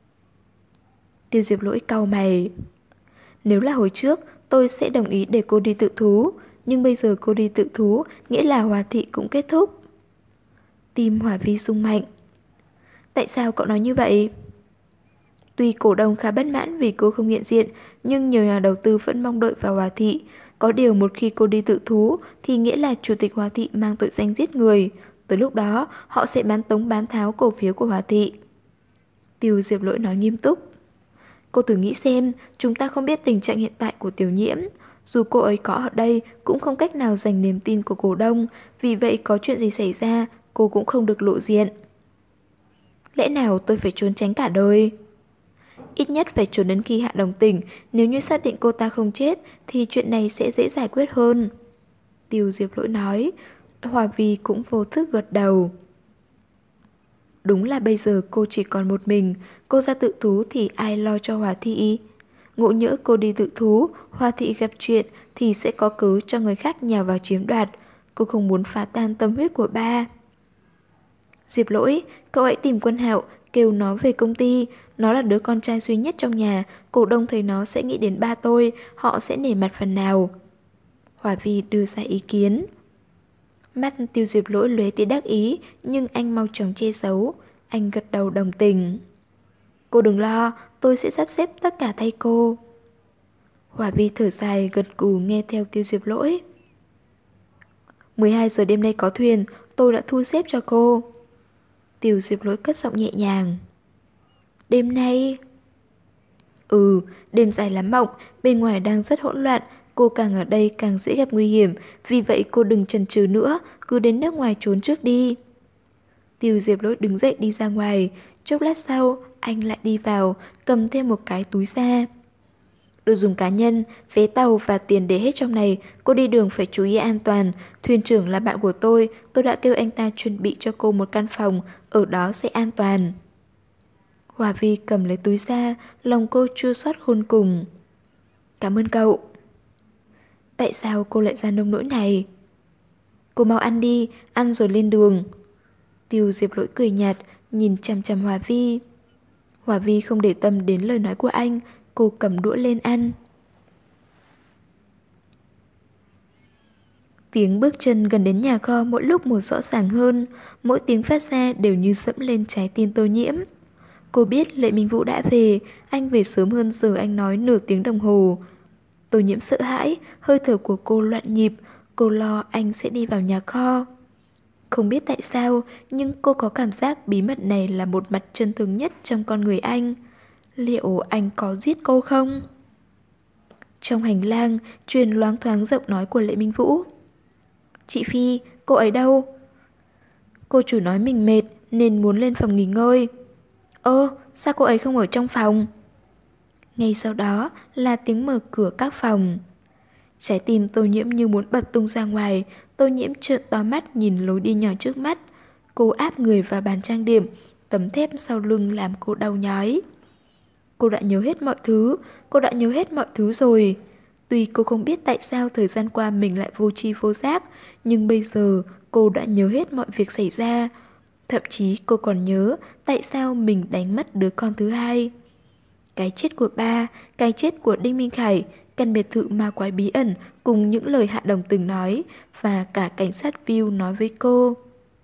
Tiêu Diệp Lỗi cau mày. Nếu là hồi trước, tôi sẽ đồng ý để cô đi tự thú. Nhưng bây giờ cô đi tự thú, nghĩa là Hòa thị cũng kết thúc. Tim Hòa Vi rung mạnh. Tại sao cậu nói như vậy? Tuy cổ đông khá bất mãn vì cô không hiện diện, nhưng nhiều nhà đầu tư vẫn mong đợi vào Hòa thị. Có điều một khi cô đi tự thú thì nghĩa là chủ tịch Hòa thị mang tội danh giết người. Tới lúc đó họ sẽ bán tống bán tháo cổ phiếu của Hòa thị. Tiêu Diệp Lỗi nói nghiêm túc. Cô thử nghĩ xem, chúng ta không biết tình trạng hiện tại của Tiểu Nhiễm. Dù cô ấy có ở đây cũng không cách nào giành niềm tin của cổ đông. Vì vậy có chuyện gì xảy ra cô cũng không được lộ diện. Lẽ nào tôi phải trốn tránh cả đời? Ít nhất phải trốn đến khi Hạ đồng tình. Nếu như xác định cô ta không chết thì chuyện này sẽ dễ giải quyết hơn. Tiêu Diệp Lỗi nói. Hòa Vi cũng vô thức gật đầu. Đúng là bây giờ cô chỉ còn một mình. Cô ra tự thú thì ai lo cho Hòa thị? Ngộ nhỡ cô đi tự thú, Hòa thị gặp chuyện thì sẽ có cớ cho người khác nhào vào chiếm đoạt. Cô không muốn phá tan tâm huyết của ba. Diệp Lỗi, cậu hãy tìm Quân Hạo, kêu nó về công ty. Nó là đứa con trai duy nhất trong nhà. Cổ đông thấy nó sẽ nghĩ đến ba tôi. Họ sẽ nể mặt phần nào. Hòa Vi đưa ra ý kiến. Mắt Tiêu Diệp Lỗi lóe tia đắc ý, nhưng anh mau chóng che giấu. Anh gật đầu đồng tình. Cô đừng lo, tôi sẽ sắp xếp tất cả thay cô. Hòa Vi thở dài gật gù nghe theo Tiêu Diệp Lỗi. mười hai giờ đêm nay có thuyền, tôi đã thu xếp cho cô. Tiêu Diệp Lỗi cất giọng nhẹ nhàng. Đêm nay... Ừ, đêm dài lắm mộng, bên ngoài đang rất hỗn loạn. Cô càng ở đây càng dễ gặp nguy hiểm. Vì vậy cô đừng chần chừ nữa, cứ đến nước ngoài trốn trước đi. Tiêu Diệp Lỗi đứng dậy đi ra ngoài. Chốc lát sau, anh lại đi vào, cầm thêm một cái túi ra. Đồ dùng cá nhân, vé tàu và tiền để hết trong này. Cô đi đường phải chú ý an toàn. Thuyền trưởng là bạn của tôi. Tôi đã kêu anh ta chuẩn bị cho cô một căn phòng. Ở đó sẽ an toàn. Hòa Vi cầm lấy túi ra. Lòng cô chua xót khôn cùng. Cảm ơn cậu. Tại sao cô lại ra nông nỗi này? Cô mau ăn đi, ăn rồi lên đường. Tiêu Diệp Lỗi cười nhạt, nhìn chằm chằm Hòa Vi. Hòa Vi không để tâm đến lời nói của anh. Cô cầm đũa lên ăn. Tiếng bước chân gần đến nhà kho mỗi lúc một rõ ràng hơn. Mỗi tiếng phát ra đều như dẫm lên trái tim Tô Nhiễm. Cô biết Lệ Minh Vũ đã về. Anh về sớm hơn giờ anh nói nửa tiếng đồng hồ. Tô Nhiễm sợ hãi, hơi thở của cô loạn nhịp. Cô lo anh sẽ đi vào nhà kho. Không biết tại sao, nhưng cô có cảm giác bí mật này là một mặt chân thực nhất trong con người anh. Liệu anh có giết cô không? Trong hành lang, truyền loáng thoáng giọng nói của Lệ Minh Vũ. Chị Phi, cô ấy đâu? Cô chủ nói mình mệt nên muốn lên phòng nghỉ ngơi. Ơ, sao cô ấy không ở trong phòng? Ngay sau đó là tiếng mở cửa các phòng. Trái tim Tô Nhiễm như muốn bật tung ra ngoài. Tô Nhiễm trợn to mắt nhìn lối đi nhỏ trước mắt. Cô áp người vào bàn trang điểm. Tấm thép sau lưng làm cô đau nhói. Cô đã nhớ hết mọi thứ. Cô đã nhớ hết mọi thứ rồi. Tuy cô không biết tại sao thời gian qua mình lại vô tri vô giác, nhưng bây giờ cô đã nhớ hết mọi việc xảy ra. Thậm chí cô còn nhớ tại sao mình đánh mất đứa con thứ hai. Cái chết của ba, cái chết của Đinh Minh Khải, căn biệt thự ma quái bí ẩn cùng những lời Hạ Đồng từng nói, và cả cảnh sát View nói với cô.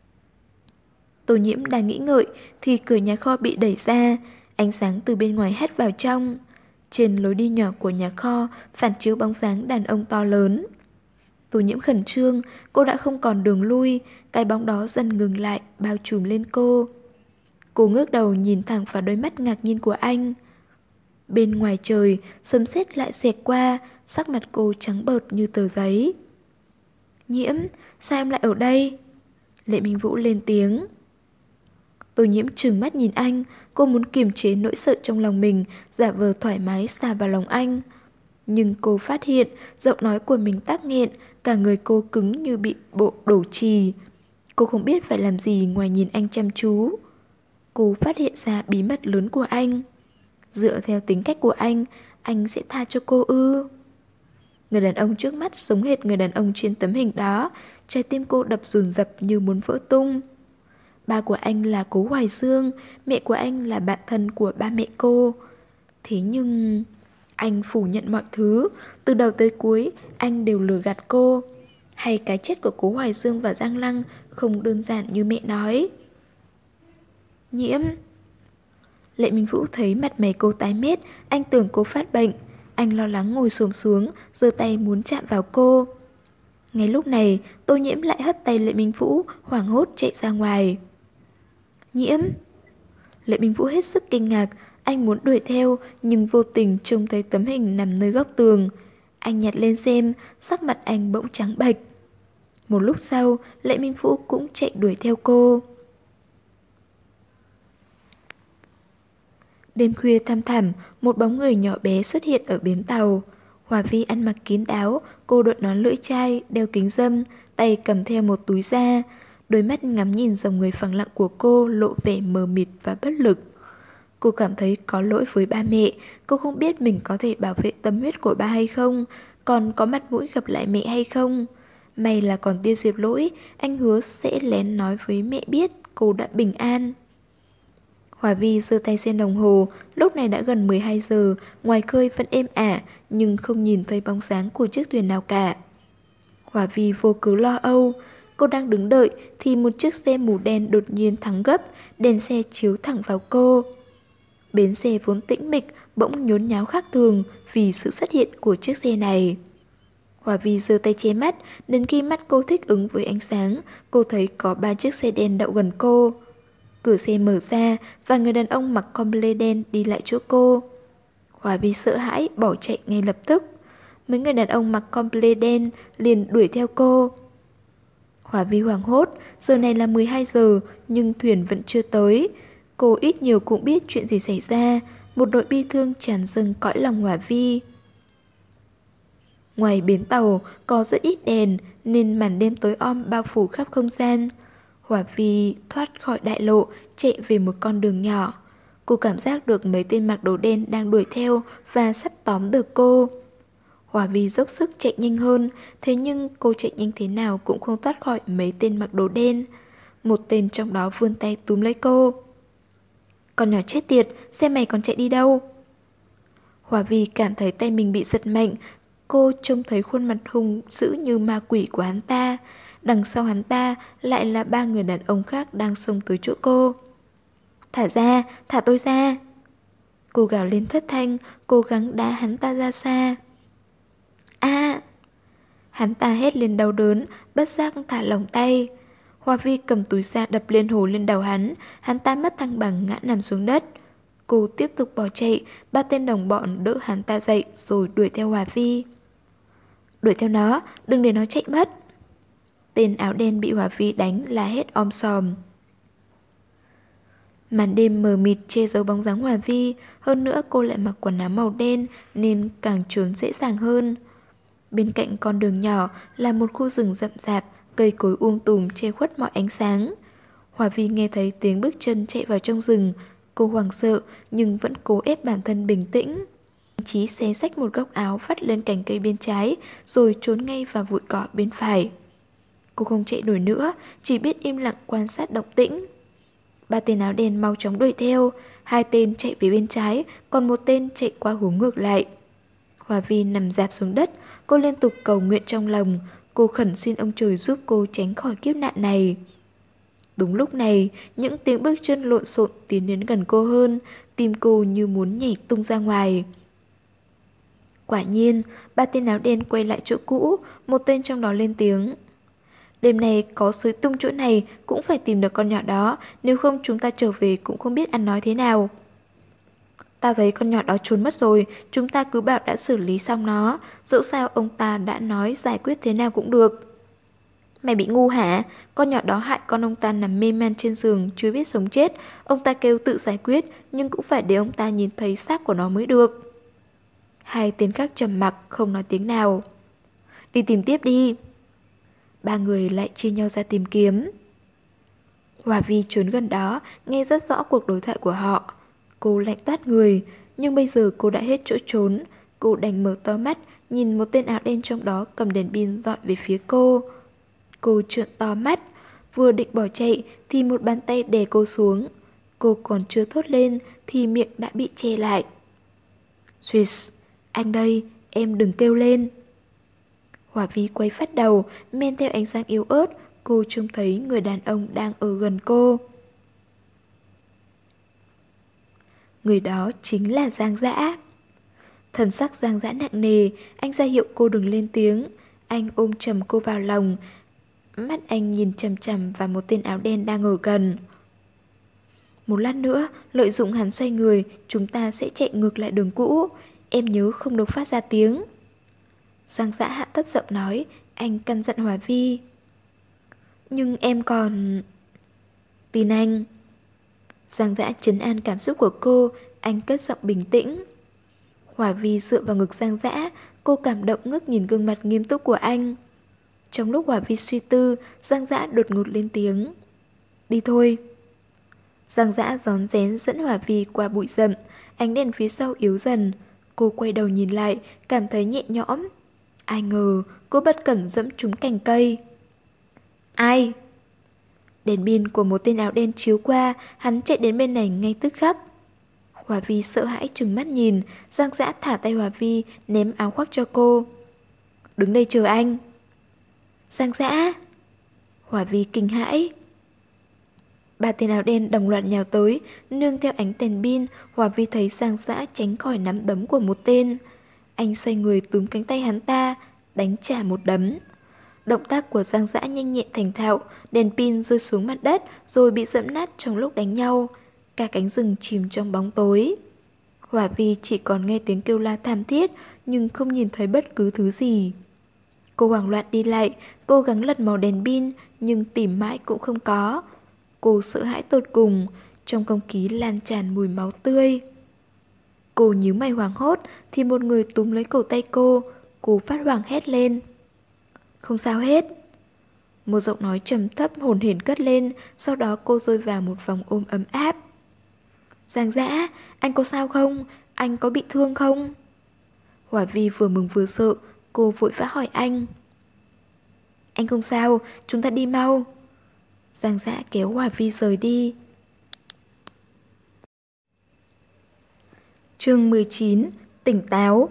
Tô Nhiễm đang nghĩ ngợi thì cửa nhà kho bị đẩy ra. Ánh sáng từ bên ngoài hắt vào trong. Trên lối đi nhỏ của nhà kho phản chiếu bóng dáng đàn ông to lớn. Tô Nhiễm khẩn trương, cô đã không còn đường lui. Cái bóng đó dần ngừng lại, bao trùm lên cô. Cô ngước đầu nhìn thẳng vào đôi mắt ngạc nhiên của anh. Bên ngoài trời, sấm sét lại xẹt qua, sắc mặt cô trắng bợt như tờ giấy. Nhiễm, sao em lại ở đây? Lệ Minh Vũ lên tiếng. Tô Nhiễm trừng mắt nhìn anh. Cô muốn kiềm chế nỗi sợ trong lòng mình, giả vờ thoải mái xà vào lòng anh. Nhưng cô phát hiện giọng nói của mình tắc nghẹn. Cả người cô cứng như bị bộ đổ chì. Cô không biết phải làm gì ngoài nhìn anh chăm chú. Cô phát hiện ra bí mật lớn của anh. Dựa theo tính cách của anh, anh sẽ tha cho cô ư? Người đàn ông trước mắt giống hệt người đàn ông trên tấm hình đó. Trái tim cô đập dồn dập như muốn vỡ tung. Ba của anh là Cố Hoài Dương, mẹ của anh là bạn thân của ba mẹ cô. Thế nhưng anh phủ nhận mọi thứ. Từ đầu tới cuối anh đều lừa gạt cô. Hay cái chết của Cố Hoài Dương và Giang Lăng không đơn giản như mẹ nói. Nhiễm. Lệ Minh Vũ thấy mặt mày cô tái mét. Anh tưởng cô phát bệnh. Anh lo lắng ngồi xổm xuống, giơ tay muốn chạm vào cô. Ngay lúc này Tô Nhiễm lại hất tay Lệ Minh Vũ, hoảng hốt chạy ra ngoài. Nhiễm. Lệ Minh Vũ hết sức kinh ngạc. Anh muốn đuổi theo nhưng vô tình trông thấy tấm hình nằm nơi góc tường. Anh nhặt lên xem, sắc mặt anh bỗng trắng bệch. Một lúc sau Lệ Minh Vũ cũng chạy đuổi theo cô. Đêm khuya thăm thẳm, một bóng người nhỏ bé xuất hiện ở bến tàu. Hòa Vi ăn mặc kín đáo, cô đội nón lưỡi chai, đeo kính râm, tay cầm theo một túi da. Đôi mắt ngắm nhìn dòng người phẳng lặng của cô lộ vẻ mờ mịt và bất lực. Cô cảm thấy có lỗi với ba mẹ, cô không biết mình có thể bảo vệ tâm huyết của ba hay không, còn có mặt mũi gặp lại mẹ hay không. May là còn Tiêu Diệp Lỗi, anh hứa sẽ lén nói với mẹ biết cô đã bình an. Hòa Vi giơ tay xem đồng hồ, lúc này đã gần mười hai giờ, ngoài khơi vẫn êm ả, nhưng không nhìn thấy bóng dáng của chiếc thuyền nào cả. Hòa Vi vô cớ lo âu, cô đang đứng đợi thì một chiếc xe màu đen đột nhiên thắng gấp, đèn xe chiếu thẳng vào cô. Bến xe vốn tĩnh mịch, bỗng nhốn nháo khác thường vì sự xuất hiện của chiếc xe này. Hòa Vi giơ tay che mắt, đến khi mắt cô thích ứng với ánh sáng, cô thấy có ba chiếc xe đen đậu gần cô. Cửa xe mở ra và người đàn ông mặc comble đen đi lại chỗ cô. Hòa Vi sợ hãi bỏ chạy ngay lập tức. Mấy người đàn ông mặc comble đen liền đuổi theo cô. Hòa Vi hoảng hốt, giờ này là mười hai giờ nhưng thuyền vẫn chưa tới. Cô ít nhiều cũng biết chuyện gì xảy ra, một nỗi bi thương tràn dâng cõi lòng Hòa Vi. Ngoài bến tàu có rất ít đèn nên màn đêm tối om bao phủ khắp không gian. Hòa Vi thoát khỏi đại lộ, chạy về một con đường nhỏ. Cô cảm giác được mấy tên mặc đồ đen đang đuổi theo và sắp tóm được cô. Hòa Vi dốc sức chạy nhanh hơn, thế nhưng cô chạy nhanh thế nào cũng không thoát khỏi mấy tên mặc đồ đen. Một tên trong đó vươn tay túm lấy cô. Con nhỏ chết tiệt, xem mày còn chạy đi đâu? Hòa Vi cảm thấy tay mình bị giật mạnh. Cô trông thấy khuôn mặt hung dữ như ma quỷ của hắn ta. Đằng sau hắn ta lại là ba người đàn ông khác đang xông tới chỗ cô. Thả ra, thả tôi ra. Cô gào lên thất thanh, cố gắng đá hắn ta ra xa. A! Hắn ta hét lên đau đớn, bất giác thả lỏng tay. Hòa Vi cầm túi da đập lên hồ lên đầu hắn, hắn ta mất thăng bằng ngã nằm xuống đất. Cô tiếp tục bỏ chạy, ba tên đồng bọn đỡ hắn ta dậy rồi đuổi theo Hòa Vi. Đuổi theo nó, đừng để nó chạy mất. Tên áo đen bị Hòa Vi đánh là hết om sòm. Màn đêm mờ mịt che giấu bóng dáng Hòa Vi, hơn nữa cô lại mặc quần áo màu đen nên càng trốn dễ dàng hơn. Bên cạnh con đường nhỏ là một khu rừng rậm rạp, cây cối um tùm che khuất mọi ánh sáng. Hòa Vi nghe thấy tiếng bước chân chạy vào trong rừng, cô hoảng sợ nhưng vẫn cố ép bản thân bình tĩnh. Chí xé xách một góc áo vắt lên cành cây bên trái rồi trốn ngay vào bụi cỏ bên phải. Cô không chạy nổi nữa, chỉ biết im lặng quan sát động tĩnh. Ba tên áo đen mau chóng đuổi theo, hai tên chạy về bên trái, còn một tên chạy qua hướng ngược lại. Hòa Vi nằm rạp xuống đất, cô liên tục cầu nguyện trong lòng, cô khẩn xin ông trời giúp cô tránh khỏi kiếp nạn này. Đúng lúc này, những tiếng bước chân lộn xộn tiến đến gần cô hơn, tim cô như muốn nhảy tung ra ngoài. Quả nhiên, ba tên áo đen quay lại chỗ cũ, một tên trong đó lên tiếng. Đêm nay có xối tung chỗ này cũng phải tìm được con nhỏ đó, nếu không chúng ta trở về cũng không biết ăn nói thế nào. Ta thấy con nhỏ đó trốn mất rồi, chúng ta cứ bảo đã xử lý xong nó, dẫu sao ông ta đã nói giải quyết thế nào cũng được. Mày bị ngu hả? Con nhỏ đó hại con ông ta nằm mê man trên giường, chưa biết sống chết. Ông ta kêu tự giải quyết, nhưng cũng phải để ông ta nhìn thấy xác của nó mới được. Hai tên khác trầm mặc, không nói tiếng nào. Đi tìm tiếp đi. Ba người lại chia nhau ra tìm kiếm. Hòa Vi trốn gần đó, nghe rất rõ cuộc đối thoại của họ. Cô lạnh toát người, nhưng bây giờ cô đã hết chỗ trốn. Cô đành mở to mắt, nhìn một tên áo đen trong đó cầm đèn pin dọi về phía cô. Cô trợn to mắt, vừa định bỏ chạy thì một bàn tay đè cô xuống. Cô còn chưa thốt lên thì miệng đã bị che lại. Swiss, anh đây, em đừng kêu lên. Hòa Vi quay phát đầu, men theo ánh sáng yếu ớt, cô trông thấy người đàn ông đang ở gần cô. Người đó chính là Giang Dã. Thần sắc Giang Dã nặng nề, anh ra hiệu cô đừng lên tiếng. Anh ôm chầm cô vào lòng. Mắt anh nhìn chằm chằm vào một tên áo đen đang ở gần. Một lát nữa, lợi dụng hắn xoay người, chúng ta sẽ chạy ngược lại đường cũ. Em nhớ không được phát ra tiếng. Giang Dã hạ thấp giọng nói, anh căn dặn Hòa Vi. Nhưng em còn... Tin anh. Giang Dã trấn an cảm xúc của cô, anh cất giọng bình tĩnh. Hòa Vi dựa vào ngực Giang Dã, cô cảm động ngước nhìn gương mặt nghiêm túc của anh. Trong lúc Hòa Vi suy tư, Giang Dã đột ngột lên tiếng. Đi thôi. Giang Dã rón rén dẫn Hòa Vi qua bụi rậm, ánh đèn phía sau yếu dần. Cô quay đầu nhìn lại, cảm thấy nhẹ nhõm. Ai ngờ, cô bất cẩn dẫm trúng cành cây. Ai? Đèn pin của một tên áo đen chiếu qua, hắn chạy đến bên này ngay tức khắc. Hòa Vi sợ hãi trừng mắt nhìn, Giang Dã thả tay Hòa Vi, ném áo khoác cho cô. Đứng đây chờ anh. Giang Dã. Hòa Vi kinh hãi. Ba tên áo đen đồng loạt nhào tới, nương theo ánh đèn pin, Hòa Vi thấy Giang Dã tránh khỏi nắm đấm của một tên. Anh xoay người túm cánh tay hắn ta, đánh trả một đấm. Động tác của Giang Dã nhanh nhẹn thành thạo, đèn pin rơi xuống mặt đất rồi bị dẫm nát trong lúc đánh nhau. Cả cánh rừng chìm trong bóng tối. Hòa Vi chỉ còn nghe tiếng kêu la thảm thiết, nhưng không nhìn thấy bất cứ thứ gì. Cô hoảng loạn đi lại, cố gắng lật màu đèn pin, nhưng tìm mãi cũng không có. Cô sợ hãi tột cùng, trong không khí lan tràn mùi máu tươi. Cô nhíu mày hoảng hốt thì một người túm lấy cổ tay cô, cô phát hoảng hét lên. Không sao hết. Một giọng nói trầm thấp hồn hển cất lên, sau đó cô rơi vào một vòng ôm ấm áp. Giang Dã, anh có sao không? Anh có bị thương không? Hòa Vi vừa mừng vừa sợ, cô vội vã hỏi anh. Anh không sao, chúng ta đi mau. Giang Dã kéo Hòa Vi rời đi. Chương mười chín. Tỉnh táo.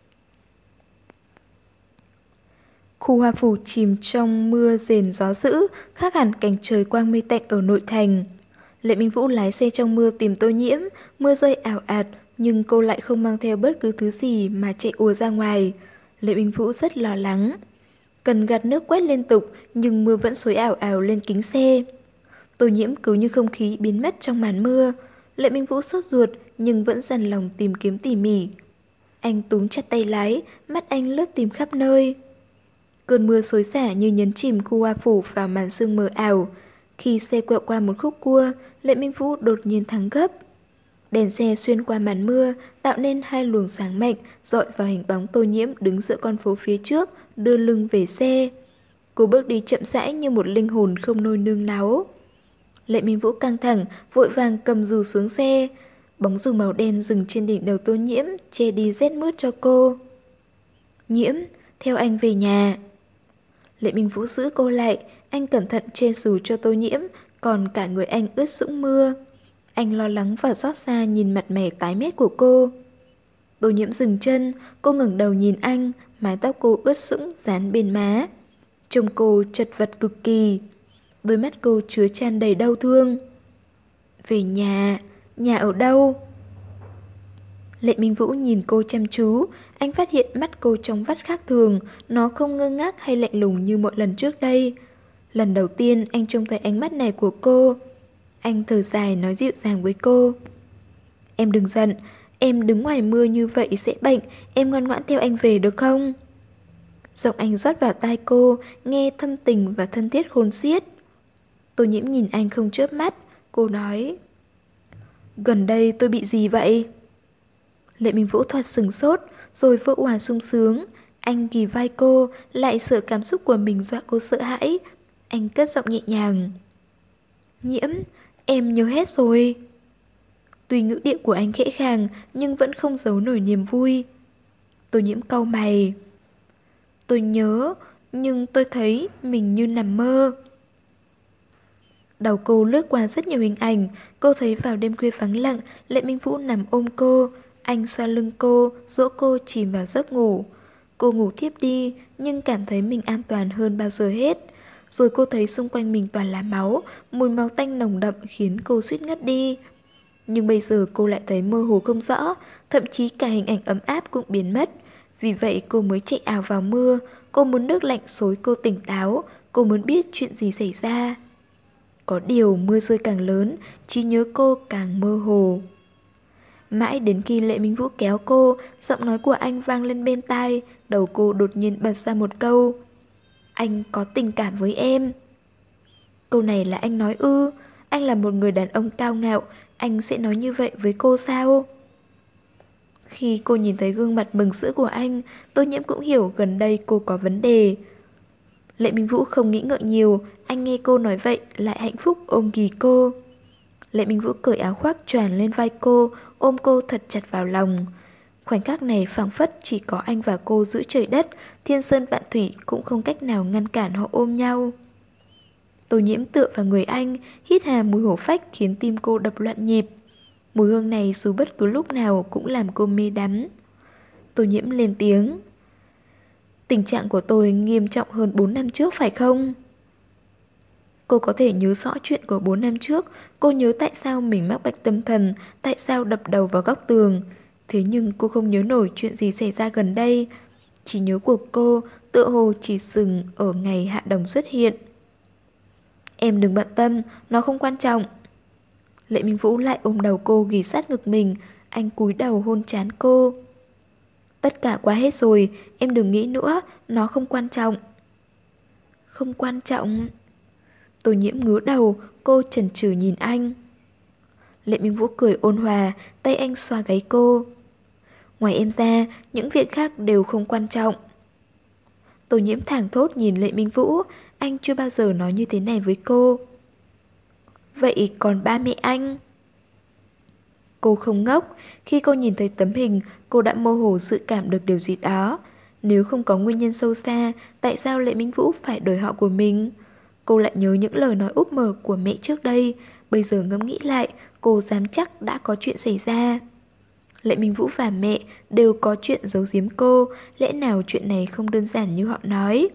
Khu Hoa Phủ chìm trong mưa rền gió dữ, khác hẳn cảnh trời quang mây tạnh ở nội thành. Lệ Minh Vũ lái xe trong mưa tìm Tô Nhiễm, mưa rơi ảo ạt, nhưng cô lại không mang theo bất cứ thứ gì mà chạy ùa ra ngoài. Lệ Minh Vũ rất lo lắng. Cần gạt nước quét liên tục, nhưng mưa vẫn xối ảo ảo lên kính xe. Tô Nhiễm cứ như không khí biến mất trong màn mưa. Lệ Minh Vũ sốt ruột, nhưng vẫn dằn lòng tìm kiếm tỉ mỉ. Anh túm chặt tay lái, mắt anh lướt tìm khắp nơi. Cơn mưa xối xả như nhấn chìm khu Hoa Phủ vào màn sương mờ ảo. Khi xe quẹo qua một khúc cua, Lệ Minh Vũ đột nhiên thắng gấp. Đèn xe xuyên qua màn mưa, tạo nên hai luồng sáng mạnh, dọi vào hình bóng Tô Nhiễm đứng giữa con phố phía trước, đưa lưng về xe. Cô bước đi chậm rãi như một linh hồn không nôi nương náu. Lệ Minh Vũ căng thẳng, vội vàng cầm dù xuống xe. Bóng dù màu đen dừng trên đỉnh đầu Tô Nhiễm, che đi rét mướt cho cô. Nhiễm, theo anh về nhà. Lệ Minh Vũ giữ cô lại, anh cẩn thận che dù cho Tô Nhiễm, còn cả người anh ướt sũng mưa. Anh lo lắng và xót xa nhìn mặt mày tái mét của cô. Tô Nhiễm dừng chân, cô ngẩng đầu nhìn anh, mái tóc cô ướt sũng dán bên má. Trông cô chật vật cực kỳ. Đôi mắt cô chứa tràn đầy đau thương. Về nhà, nhà ở đâu? Lệ Minh Vũ nhìn cô chăm chú, anh phát hiện mắt cô trong vắt khác thường, nó không ngơ ngác hay lạnh lùng như mọi lần trước đây. Lần đầu tiên anh trông thấy ánh mắt này của cô. Anh thở dài nói dịu dàng với cô. Em đừng giận, em đứng ngoài mưa như vậy sẽ bệnh, em ngoan ngoãn theo anh về được không? Giọng anh rót vào tai cô, nghe thâm tình và thân thiết khôn xiết. Tô Nhiễm nhìn anh không chớp mắt, cô nói. Gần đây tôi bị gì vậy? Lệ Minh Vũ thoạt sừng sốt, rồi vỡ òa sung sướng. Anh ghì vai cô, lại sợ cảm xúc của mình dọa cô sợ hãi. Anh cất giọng nhẹ nhàng. Nhiễm, em nhớ hết rồi. Tuy ngữ điệu của anh khẽ khàng nhưng vẫn không giấu nổi niềm vui. Tô Nhiễm cau mày. Tôi nhớ, nhưng tôi thấy mình như nằm mơ. Đầu cô lướt qua rất nhiều hình ảnh. Cô thấy vào đêm khuya vắng lặng, Lệ Minh Vũ nằm ôm cô. Anh xoa lưng cô, dỗ cô chìm vào giấc ngủ. Cô ngủ thiếp đi, nhưng cảm thấy mình an toàn hơn bao giờ hết. Rồi cô thấy xung quanh mình toàn là máu, mùi máu tanh nồng đậm khiến cô suýt ngất đi. Nhưng bây giờ cô lại thấy mơ hồ không rõ, thậm chí cả hình ảnh ấm áp cũng biến mất. Vì vậy cô mới chạy ào vào mưa. Cô muốn nước lạnh xối cô tỉnh táo. Cô muốn biết chuyện gì xảy ra. Có điều mưa rơi càng lớn, trí nhớ cô càng mơ hồ. Mãi đến khi Lệ Minh Vũ kéo cô, giọng nói của anh vang lên bên tai. Đầu cô đột nhiên bật ra một câu: anh có tình cảm với em. Câu này là anh nói ư? Anh là một người đàn ông cao ngạo, anh sẽ nói như vậy với cô sao? Khi cô nhìn thấy gương mặt mừng rỡ của anh, Tô Nhiễm cũng hiểu gần đây cô có vấn đề. Lệ Minh Vũ không nghĩ ngợi nhiều, anh nghe cô nói vậy lại hạnh phúc ôm ghì cô. Lệ Minh Vũ cởi áo khoác choàng lên vai cô, ôm cô thật chặt vào lòng. Khoảnh khắc này phảng phất chỉ có anh và cô giữ trời đất, thiên sơn vạn thủy cũng không cách nào ngăn cản họ ôm nhau. Tô Nhiễm tựa vào người anh, hít hà mùi hổ phách khiến tim cô đập loạn nhịp. Mùi hương này dù bất cứ lúc nào cũng làm cô mê đắm. Tô Nhiễm lên tiếng: tình trạng của tôi nghiêm trọng hơn bốn năm trước phải không? Cô có thể nhớ rõ chuyện của bốn năm trước. Cô nhớ tại sao mình mắc bệnh tâm thần, tại sao đập đầu vào góc tường. Thế nhưng cô không nhớ nổi chuyện gì xảy ra gần đây. Trí nhớ của cô tựa hồ chỉ dừng ở ngày Hạ Đồng xuất hiện. Em đừng bận tâm, nó không quan trọng. Lệ Minh Vũ lại ôm đầu cô ghì sát ngực mình. Anh cúi đầu hôn trán cô. Tất cả qua hết rồi, em đừng nghĩ nữa, nó không quan trọng. Không quan trọng. Tô Nhiễm ngứa đầu, cô chần chừ nhìn anh. Lệ Minh Vũ cười ôn hòa, tay anh xoa gáy cô. Ngoài em ra, những việc khác đều không quan trọng. Tô Nhiễm thảng thốt nhìn Lệ Minh Vũ, anh chưa bao giờ nói như thế này với cô. Vậy còn ba mẹ anh? Cô không ngốc, khi cô nhìn thấy tấm hình, cô đã mơ hồ dự cảm được điều gì đó. Nếu không có nguyên nhân sâu xa, tại sao Lệ Minh Vũ phải đổi họ của mình? Cô lại nhớ những lời nói úp mở của mẹ trước đây. Bây giờ ngẫm nghĩ lại, cô dám chắc đã có chuyện xảy ra. Lệ Minh Vũ và mẹ đều có chuyện giấu giếm cô. Lẽ nào chuyện này không đơn giản như họ nói?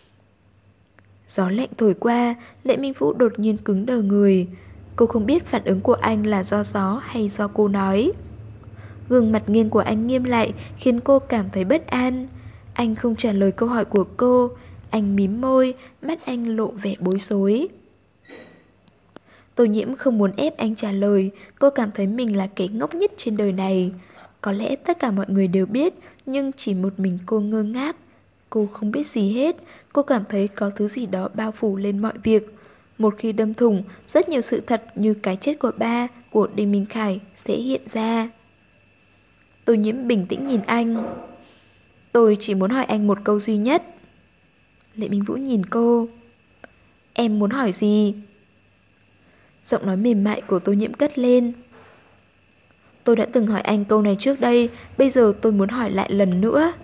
Gió lạnh thổi qua, Lệ Minh Vũ đột nhiên cứng đờ người. Cô không biết phản ứng của anh là do gió hay do cô nói. Gương mặt nghiêng của anh nghiêm lại khiến cô cảm thấy bất an. Anh không trả lời câu hỏi của cô. Anh mím môi, mắt anh lộ vẻ bối rối. Tô Nhiễm không muốn ép anh trả lời. Cô cảm thấy mình là kẻ ngốc nhất trên đời này. Có lẽ tất cả mọi người đều biết, nhưng chỉ một mình cô ngơ ngác. Cô không biết gì hết. Cô cảm thấy có thứ gì đó bao phủ lên mọi việc. Một khi đâm thủng, rất nhiều sự thật như cái chết của ba, của Đinh Minh Khải sẽ hiện ra. Tô Nhiễm bình tĩnh nhìn anh. Tôi chỉ muốn hỏi anh một câu duy nhất. Lệ Minh Vũ nhìn cô. Em muốn hỏi gì? Giọng nói mềm mại của Tô Nhiễm cất lên. Tôi đã từng hỏi anh câu này trước đây, bây giờ tôi muốn hỏi lại lần nữa.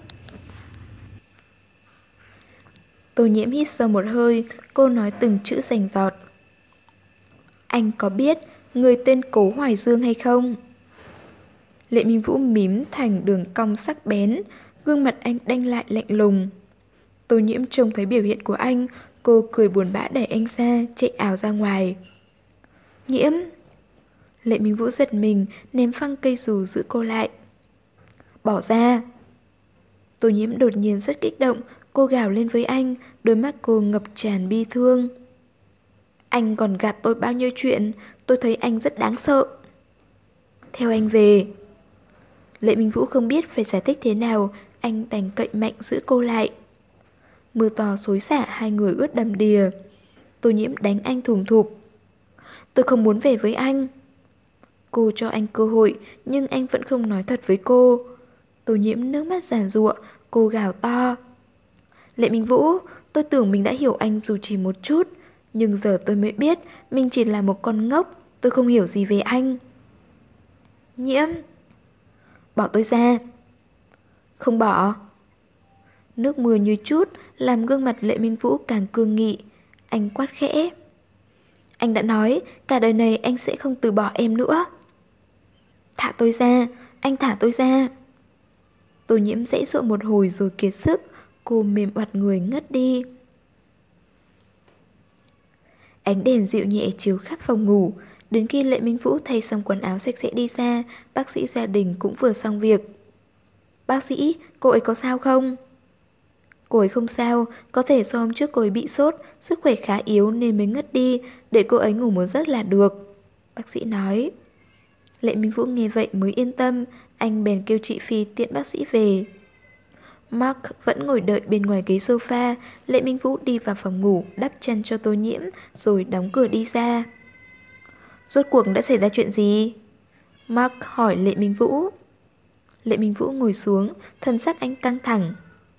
Tô Nhiễm hít sâu một hơi, cô nói từng chữ rành rọt. Anh có biết người tên Cố Hoài Dương hay không? Lệ Minh Vũ mím thành đường cong sắc bén, gương mặt anh đanh lại lạnh lùng. Tô Nhiễm trông thấy biểu hiện của anh, cô cười buồn bã đẩy anh ra, chạy ảo ra ngoài. Nhiễm! Lệ Minh Vũ giật mình, ném phăng cây dù giữ cô lại. Bỏ ra! Tô Nhiễm đột nhiên rất kích động, cô gào lên với anh, đôi mắt cô ngập tràn bi thương. Anh còn gạt tôi bao nhiêu chuyện, tôi thấy anh rất đáng sợ. Theo anh về. Lệ Minh Vũ không biết phải giải thích thế nào, anh đành cậy mạnh giữ cô lại. Mưa to xối xả, hai người ướt đầm đìa. Tô Nhiễm đánh anh thùm thụp. Tôi không muốn về với anh. Cô cho anh cơ hội, nhưng anh vẫn không nói thật với cô. Tô Nhiễm nước mắt giàn giụa, cô gào to. Lệ Minh Vũ, tôi tưởng mình đã hiểu anh dù chỉ một chút. Nhưng giờ tôi mới biết mình chỉ là một con ngốc, tôi không hiểu gì về anh. Nhiễm, bỏ tôi ra. Không bỏ. Nước mưa như chút làm gương mặt Lệ Minh Vũ càng cương nghị. Anh quát khẽ. Anh đã nói cả đời này anh sẽ không từ bỏ em nữa. Thả tôi ra, anh thả tôi ra. Tô Nhiễm giãy giụa một hồi rồi kiệt sức, cô mềm oặt người ngất đi. Ánh đèn dịu nhẹ chiếu khắp phòng ngủ. Đến khi Lệ Minh Vũ thay xong quần áo sạch sẽ đi ra, bác sĩ gia đình cũng vừa xong việc. Bác sĩ, cô ấy có sao không? Cô ấy không sao, có thể do hôm trước cô ấy bị sốt, sức khỏe khá yếu nên mới ngất đi, để cô ấy ngủ một giấc là được. Bác sĩ nói. Lệ Minh Vũ nghe vậy mới yên tâm, anh bèn kêu chị Phi tiện bác sĩ về. Mark vẫn ngồi đợi bên ngoài ghế sofa, Lệ Minh Vũ đi vào phòng ngủ, đắp chăn cho Tô Nhiễm, rồi đóng cửa đi ra. Rốt cuộc đã xảy ra chuyện gì? Mark hỏi Lệ Minh Vũ. Lệ Minh Vũ ngồi xuống, thân sắc anh căng thẳng.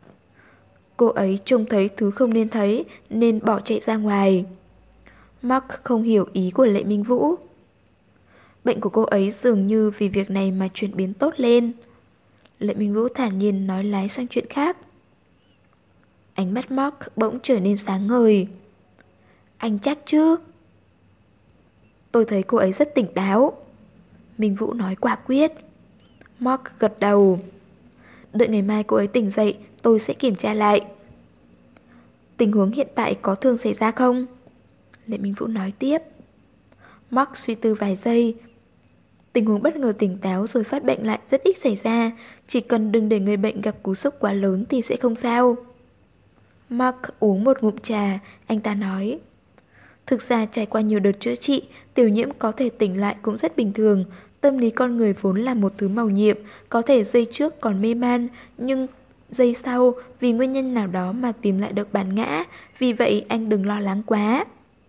Cô ấy trông thấy thứ không nên thấy nên bỏ chạy ra ngoài. Mark không hiểu ý của Lệ Minh Vũ. Bệnh của cô ấy dường như vì việc này mà chuyển biến tốt lên. Lệ Minh Vũ thản nhiên nói lái sang chuyện khác. Ánh mắt Mark bỗng trở nên sáng ngời. Anh chắc chứ? Tôi thấy cô ấy rất tỉnh táo. Minh Vũ nói quả quyết. Mark gật đầu. Đợi ngày mai cô ấy tỉnh dậy, tôi sẽ kiểm tra lại. Tình huống hiện tại có thường xảy ra không? Lệ Minh Vũ nói tiếp. Mark suy tư vài giây. Tình huống bất ngờ tỉnh táo rồi phát bệnh lại rất ít xảy ra. Chỉ cần đừng để người bệnh gặp cú sốc quá lớn thì sẽ không sao. Mark uống một ngụm trà, anh ta nói. Thực ra trải qua nhiều đợt chữa trị, Tiểu Nhiễm có thể tỉnh lại cũng rất bình thường. Tâm lý con người vốn là một thứ màu nhiệm, có thể giây trước còn mê man, nhưng giây sau vì nguyên nhân nào đó mà tìm lại được bản ngã. Vì vậy anh đừng lo lắng quá.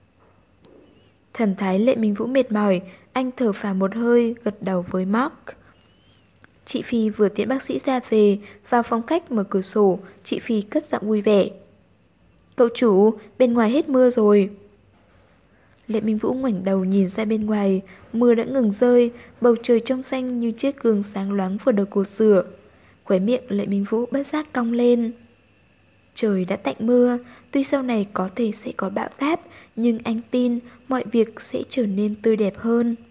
Thần thái Lệ Minh Vũ mệt mỏi, anh thở phào một hơi, gật đầu với Mark. Chị Phi vừa tiễn bác sĩ ra về, vào phòng khách mở cửa sổ, chị Phi cất giọng vui vẻ. Cậu chủ, bên ngoài hết mưa rồi. Lệ Minh Vũ ngoảnh đầu nhìn ra bên ngoài, mưa đã ngừng rơi, bầu trời trong xanh như chiếc gương sáng loáng vừa được cột rửa. Khóe miệng Lệ Minh Vũ bất giác cong lên. Trời đã tạnh mưa, tuy sau này có thể sẽ có bão táp, nhưng anh tin mọi việc sẽ trở nên tươi đẹp hơn.